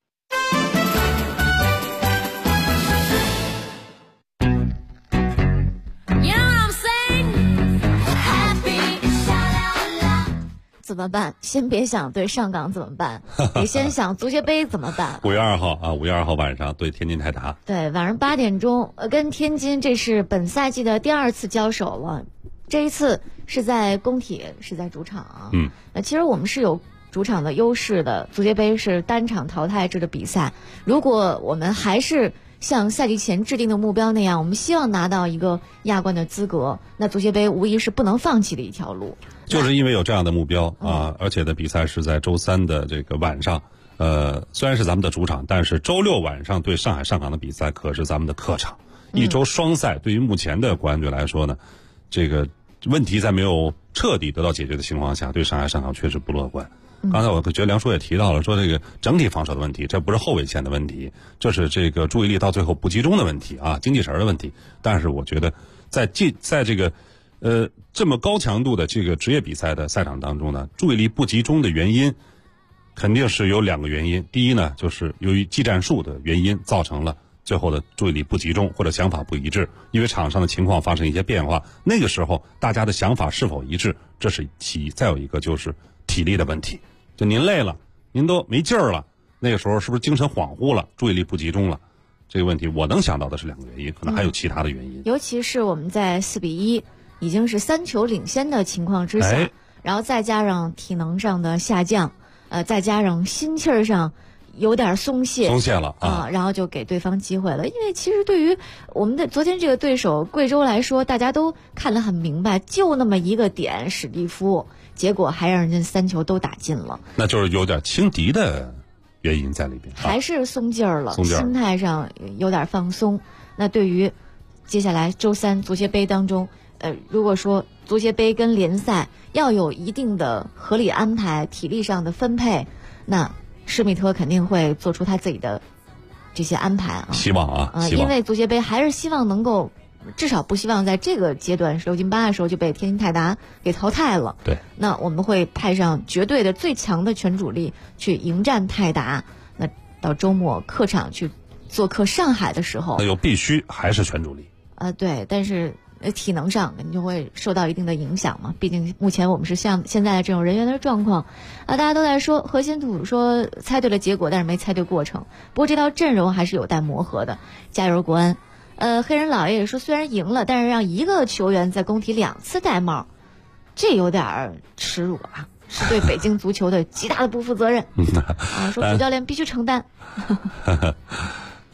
怎么办？先别想对上港怎么办，得先想足协杯怎么办。 5月2号5月2号晚上对天津泰达， 对，晚上8点钟，跟天津这是本赛季的第2次交手了，这一次是在工体，是在主场。其实我们是有主场的优势的，足协杯是单场淘汰制的比赛，如果我们还是像赛季前制定的目标那样，我们希望拿到一个亚冠的资格，那足协杯无疑是不能放弃的一条路。 就是因为有这样的目标而且的比赛是在周3的这个晚上，虽然是咱们的主场，但是周6晚上对上海上港的比赛可是咱们的客场，一周双赛。对于目前的国安队来说呢，这个问题在没有彻底得到解决的情况下，对上海上港确实不乐观。刚才我觉得梁叔也提到了，说这个整体防守的问题，这不是后卫线的问题，这是这个注意力到最后不集中的问题精气神的问题。但是我觉得在这个这么高强度的这个职业比赛的赛场当中呢，注意力不集中的原因肯定是有2个原因。第一呢，就是由于技战术的原因造成了最后的注意力不集中或者想法不一致，因为场上的情况发生一些变化，那个时候大家的想法是否一致，这是其一。再有一个就是体力的问题，就您累了，您都没劲儿了，那个时候是不是精神恍惚了，注意力不集中了？这个问题我能想到的是2个原因，可能还有其他的原因。 尤其是我们在4-1已经是3球领先的情况之下，然后再加上体能上的下降，再加上心气儿上有点松懈了然后就给对方机会了。因为其实对于我们的昨天这个对手贵州来说，大家都看得很明白，就那么一个点史蒂夫，结果还让人家3球都打进了， 那就是有点轻敌的原因在里边， 还是松劲儿了，心态上有点放松。那对于接下来周3足协杯当中，如果说足协杯跟联赛要有一定的合理安排，体力上的分配，那施密特肯定会做出他自己的这些安排希望因为足协杯还是希望能够，至少不希望在这个阶段6进8的时候就被天津泰达给淘汰了。 对， 那我们会派上绝对的最强的全主力去迎战泰达。那到周末客场去做客上海的时候， 那又必须还是全主力对，但是体能上你就会受到一定的影响嘛，毕竟目前我们是像现在的这种人员的状况大家都在说核心组说猜对了结果，但是没猜对过程。不过这套阵容还是有待磨合的，加油国安。黑人老爷也说，虽然赢了，但是让一个球员在工体2次戴帽，这有点耻辱是对北京足球的极大的不负责任说主教练必须承担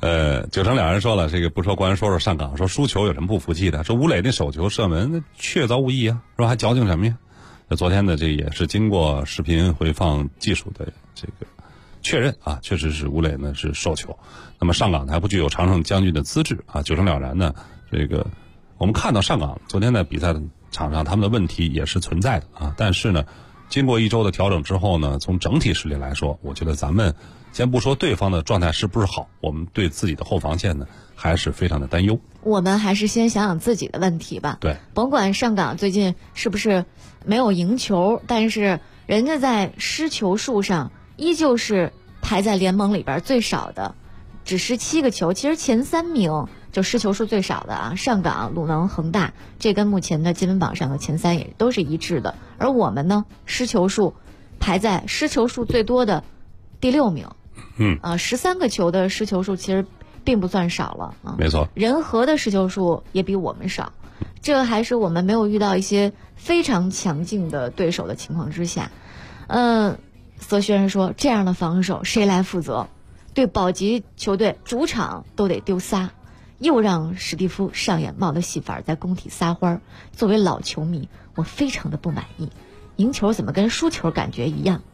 九成两人说了，这个不说国安，说上港，说输球有什么不服气的？说吴磊那手球射门，那确凿无疑啊，是吧？还矫情什么呀？那昨天的这也是经过视频回放技术的这个确认啊，确实是吴磊呢是手球。那么上港还不具有常胜将军的资质啊，九成了然呢，这个我们看到上港昨天在比赛的场上他们的问题也是存在的啊，但是呢，经过一周的调整之后呢，从整体实力来说，我觉得咱们先不说对方的状态是不是好，我们对自己的后防线呢还是非常的担忧。 我们还是先想想自己的问题吧。 对， 甭管上港最近是不是没有赢球，但是人家在失球数上依旧是排在联盟里边最少的，只失7个球。其实前3名就失球数最少的啊，上港、鲁能、恒大，这跟目前的积分榜上的前3也都是一致的。而我们呢，失球数排在失球数最多的第6名。13个球的失球数其实并不算少了啊。 没错， 人和的失球数也比我们少，这还是我们没有遇到一些非常强劲的对手的情况之下。泽轩人说，这样的防守谁来负责？对保级球队主场都得丢仨，又让史蒂夫上演冒的戏法，在工体撒欢。作为老球迷，我非常的不满意，赢球怎么跟输球感觉一样？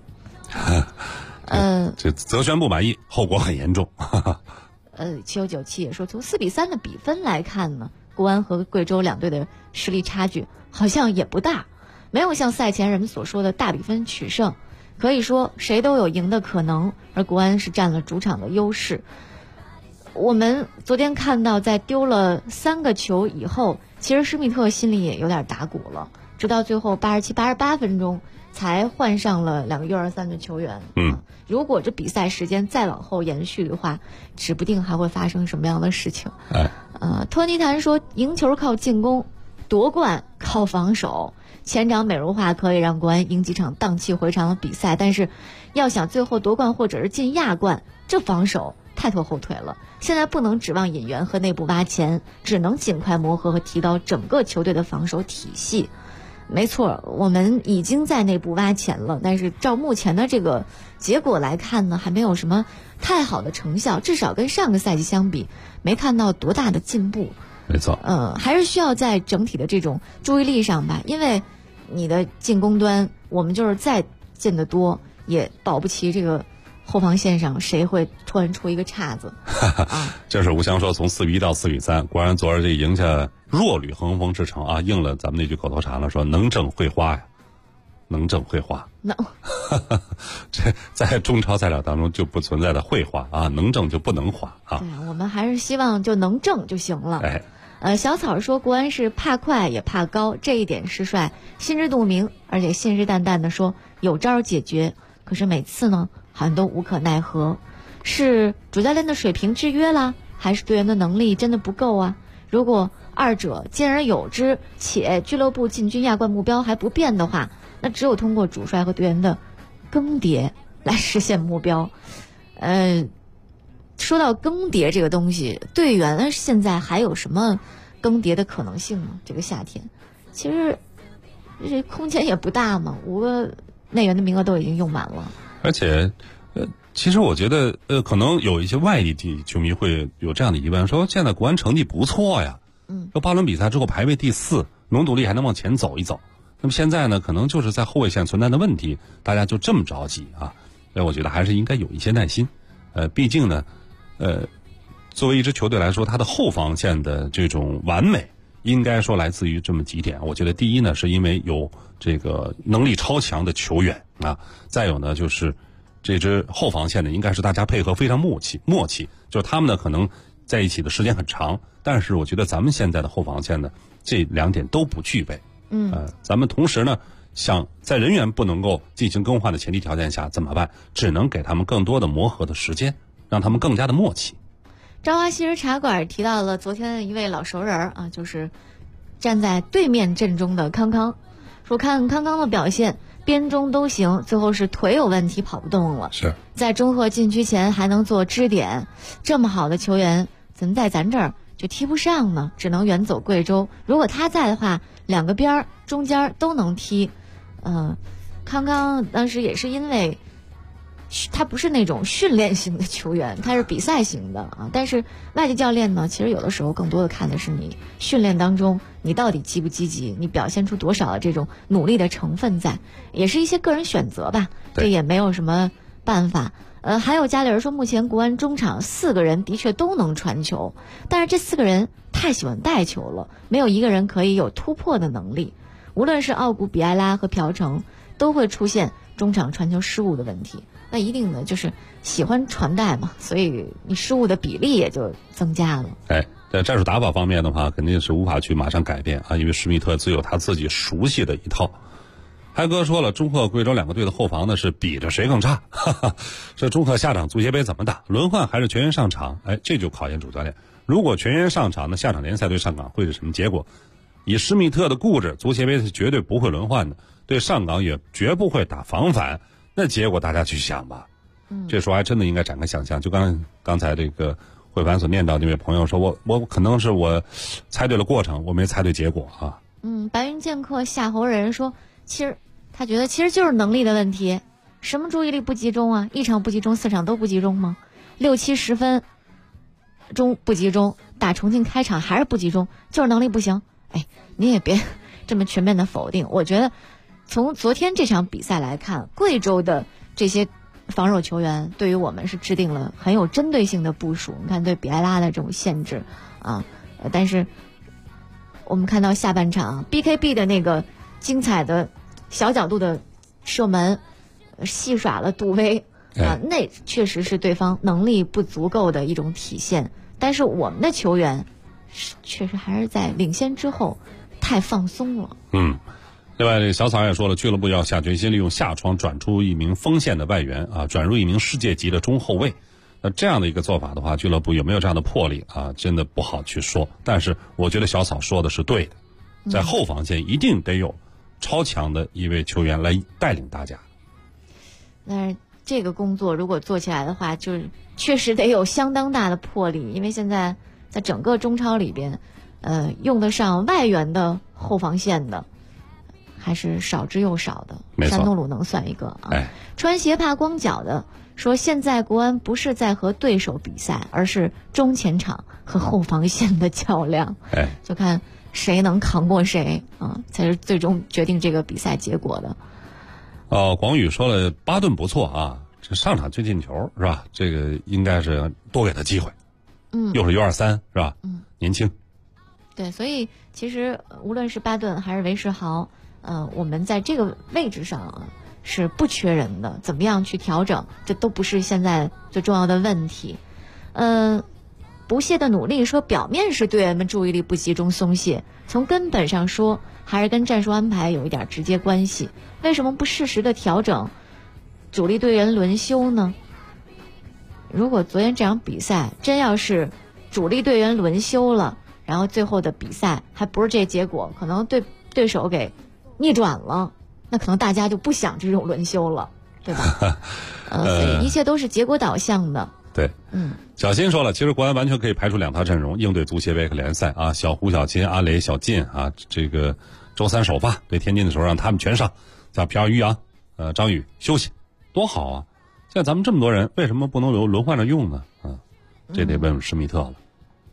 这泽轩不满意，后果很严重。 7997也说，从4-3的比分来看呢，国安和贵州两队的实力差距好像也不大，没有像赛前人们所说的大比分取胜，可以说谁都有赢的可能，而国安是占了主场的优势。我们昨天看到，在丢了3个球以后，其实施密特心里也有点打鼓了，直到最后87、88分钟才换上了2个U23的球员。如果这比赛时间再往后延续的话，指不定还会发生什么样的事情。托尼谭说，赢球靠进攻，夺冠靠防守。前场美如画可以让国安赢几场荡气回肠的比赛，但是要想最后夺冠或者是进亚冠，这防守太拖后腿了。现在不能指望引援和内部挖潜，只能尽快磨合和提高整个球队的防守体系。没错，我们已经在内部挖潜了，但是照目前的这个结果来看呢，还没有什么太好的成效，至少跟上个赛季相比，没看到多大的进步。 没错， 还是需要在整体的这种注意力上吧，因为你的进攻端，我们就是再进得多，也保不齐这个后防线上谁会突然出一个岔子。 这是吴翔说，从4-1到4-3，果然昨儿这赢下弱旅恒丰之城啊，应了咱们那句口头禅了，说能挣会花呀，能挣会花。这在中超赛场当中就不存在的会花啊，能挣就不能花啊。 对，我们还是希望就能挣就行了。小草说，国安是怕快也怕高，这一点师帅心知肚明，而且信誓旦旦的说有招解决，可是每次呢好像都无可奈何。是主教练的水平制约啦，还是队员的能力真的不够啊？如果二者兼而有之，且俱乐部进军亚冠目标还不变的话，那只有通过主帅和队员的更迭来实现目标。说到更迭这个东西，队员现在还有什么更迭的可能性吗？这个夏天其实这空间也不大嘛，5个内援的名额都已经用满了。 而且其实我觉得可能有一些外地球迷会有这样的疑问，说现在国安成绩不错呀，说8轮比赛之后排位第4，农赌力还能往前走一走，那么现在呢可能就是在后卫线存在的问题，大家就这么着急啊？所以我觉得还是应该有一些耐心。毕竟呢作为一支球队来说，它的后防线的这种完美应该说来自于这么几点。我觉得第一呢，是因为有这个能力超强的球员啊，再有呢就是这支后防线呢应该是大家配合非常默契，就是他们呢可能在一起的时间很长，但是我觉得咱们现在的后防线呢这2点都不具备。咱们同时呢想在人员不能够进行更换的前提条件下怎么办？只能给他们更多的磨合的时间，让他们更加的默契。 朝花夕拾茶馆提到了昨天的一位老熟人啊，就是站在对面阵中的康康，说看康康的表现，边中都行，最后是腿有问题跑不动了。 是在中赫禁区前还能做支点，这么好的球员怎么在咱这儿就踢不上呢？只能远走贵州。如果他在的话，2个边中间都能踢。康康当时也是因为他不是那种训练型的球员，他是比赛型的啊。但是外籍教练呢，其实有的时候更多的看的是你训练当中你到底积不积极，你表现出多少的这种努力的成分在，也是一些个人选择吧，这也没有什么办法。还有家里人说，目前国安中场4个人的确都能传球，但是这4个人太喜欢带球了，没有一个人可以有突破的能力。无论是奥古、比埃拉和朴成，都会出现中场传球失误的问题。那一定呢，就是喜欢传带嘛，所以你失误的比例也就增加了。 在战术打法方面的话，肯定是无法去马上改变啊，因为施密特自有他自己熟悉的一套。嗨哥说了，中赫、贵州2个队的后防呢是比着谁更差。这中赫下场足协杯怎么打？轮换还是全员上场？这就考验主教练。如果全员上场，那下场联赛对上港会是什么结果？以施密特的固执，足协杯是绝对不会轮换的，对上港也绝不会打防反。那结果大家去想吧。这时候还真的应该展开想象。就刚才这个慧凡所念到那位朋友说，我可能是我猜对了过程，我没猜对结果啊。 白云剑客夏侯人说，他觉得其实就是能力的问题，什么注意力不集中啊？一场不集中，4场都不集中吗？6、7、10分钟不集中，打重庆开场还是不集中，就是能力不行。你也别这么全面的否定。我觉得从昨天这场比赛来看，贵州的这些防守球员对于我们是制定了很有针对性的部署。你看对比埃拉的这种限制啊，但是我们看到下半场 BKB 的那个精彩的小角度的射门，戏耍了杜威啊，那确实是对方能力不足够的一种体现。但是我们的球员确实还是在领先之后太放松了。 另外，这个小草也说了，俱乐部要下决心利用下窗转出一名锋线的外援啊，转入一名世界级的中后卫。那这样的一个做法的话，俱乐部有没有这样的魄力啊？真的不好去说。但是我觉得小草说的是对的，在后防线一定得有超强的一位球员来带领大家。 但是这个工作如果做起来的话，就是确实得有相当大的魄力，因为现在在整个中超里边，用得上外援的后防线的还是少之又少的。山东鲁能算一个啊。穿鞋怕光脚的说，现在国安不是在和对手比赛，而是中前场和后防线的较量。就看谁能扛过谁啊，才是最终决定这个比赛结果的。 广宇说了，巴顿不错啊，这上场就进球是吧？这个应该是多给他机会。又是U23是吧？年轻。 对，所以其实无论是巴顿还是韦世豪，我们在这个位置上是不缺人的，怎么样去调整，这都不是现在最重要的问题。不懈的努力说，表面是队员们注意力不集中松懈，从根本上说还是跟战术安排有一点直接关系。为什么不适时的调整主力队员轮休呢？如果昨天这场比赛真要是主力队员轮休了，然后最后的比赛还不是这结果，可能对手给逆转了，那可能大家就不想这种轮休了，对吧？所以一切都是结果导向的。 对，小新说了，其实国安完全可以排出2套阵容应对足协杯和联赛啊，小胡、小金、阿雷、小进啊，这个周3首发对天津的时候让他们全上，像皮尔、于洋、张宇休息，多好啊！现在咱们这么多人，为什么不能轮换着用呢？这得问问施密特了。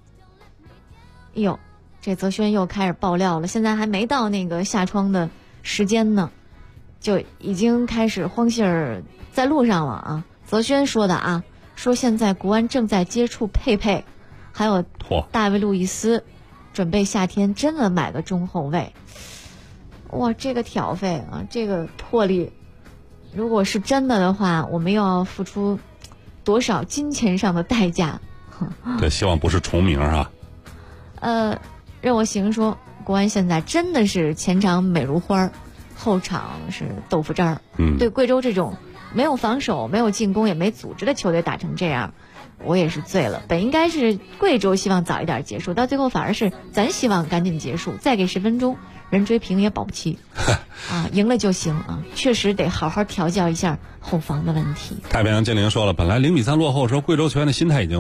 这泽轩又开始爆料了，现在还没到那个下窗的时间呢，就已经开始荒信儿在路上了啊！泽轩说的啊，说现在国安正在接触佩佩，还有大卫路易斯，准备夏天真的买个中后卫。哇，这个挑费啊，这个魄力，如果是真的话，我们又要付出多少金钱上的代价？ 对，希望不是重名啊。 任我行说，国安现在真的是前场美如花，后场是豆腐渣。对贵州这种没有防守、没有进攻、也没组织的球队打成这样，我也是醉了。本应该是贵州希望早一点结束，到最后反而是咱希望赶紧结束，再给10分钟，人追平也保不齐啊，赢了就行啊！确实得好好调教一下后防的问题。 太平洋精灵说了，本来0-3落后的时候，贵州球员的心态已经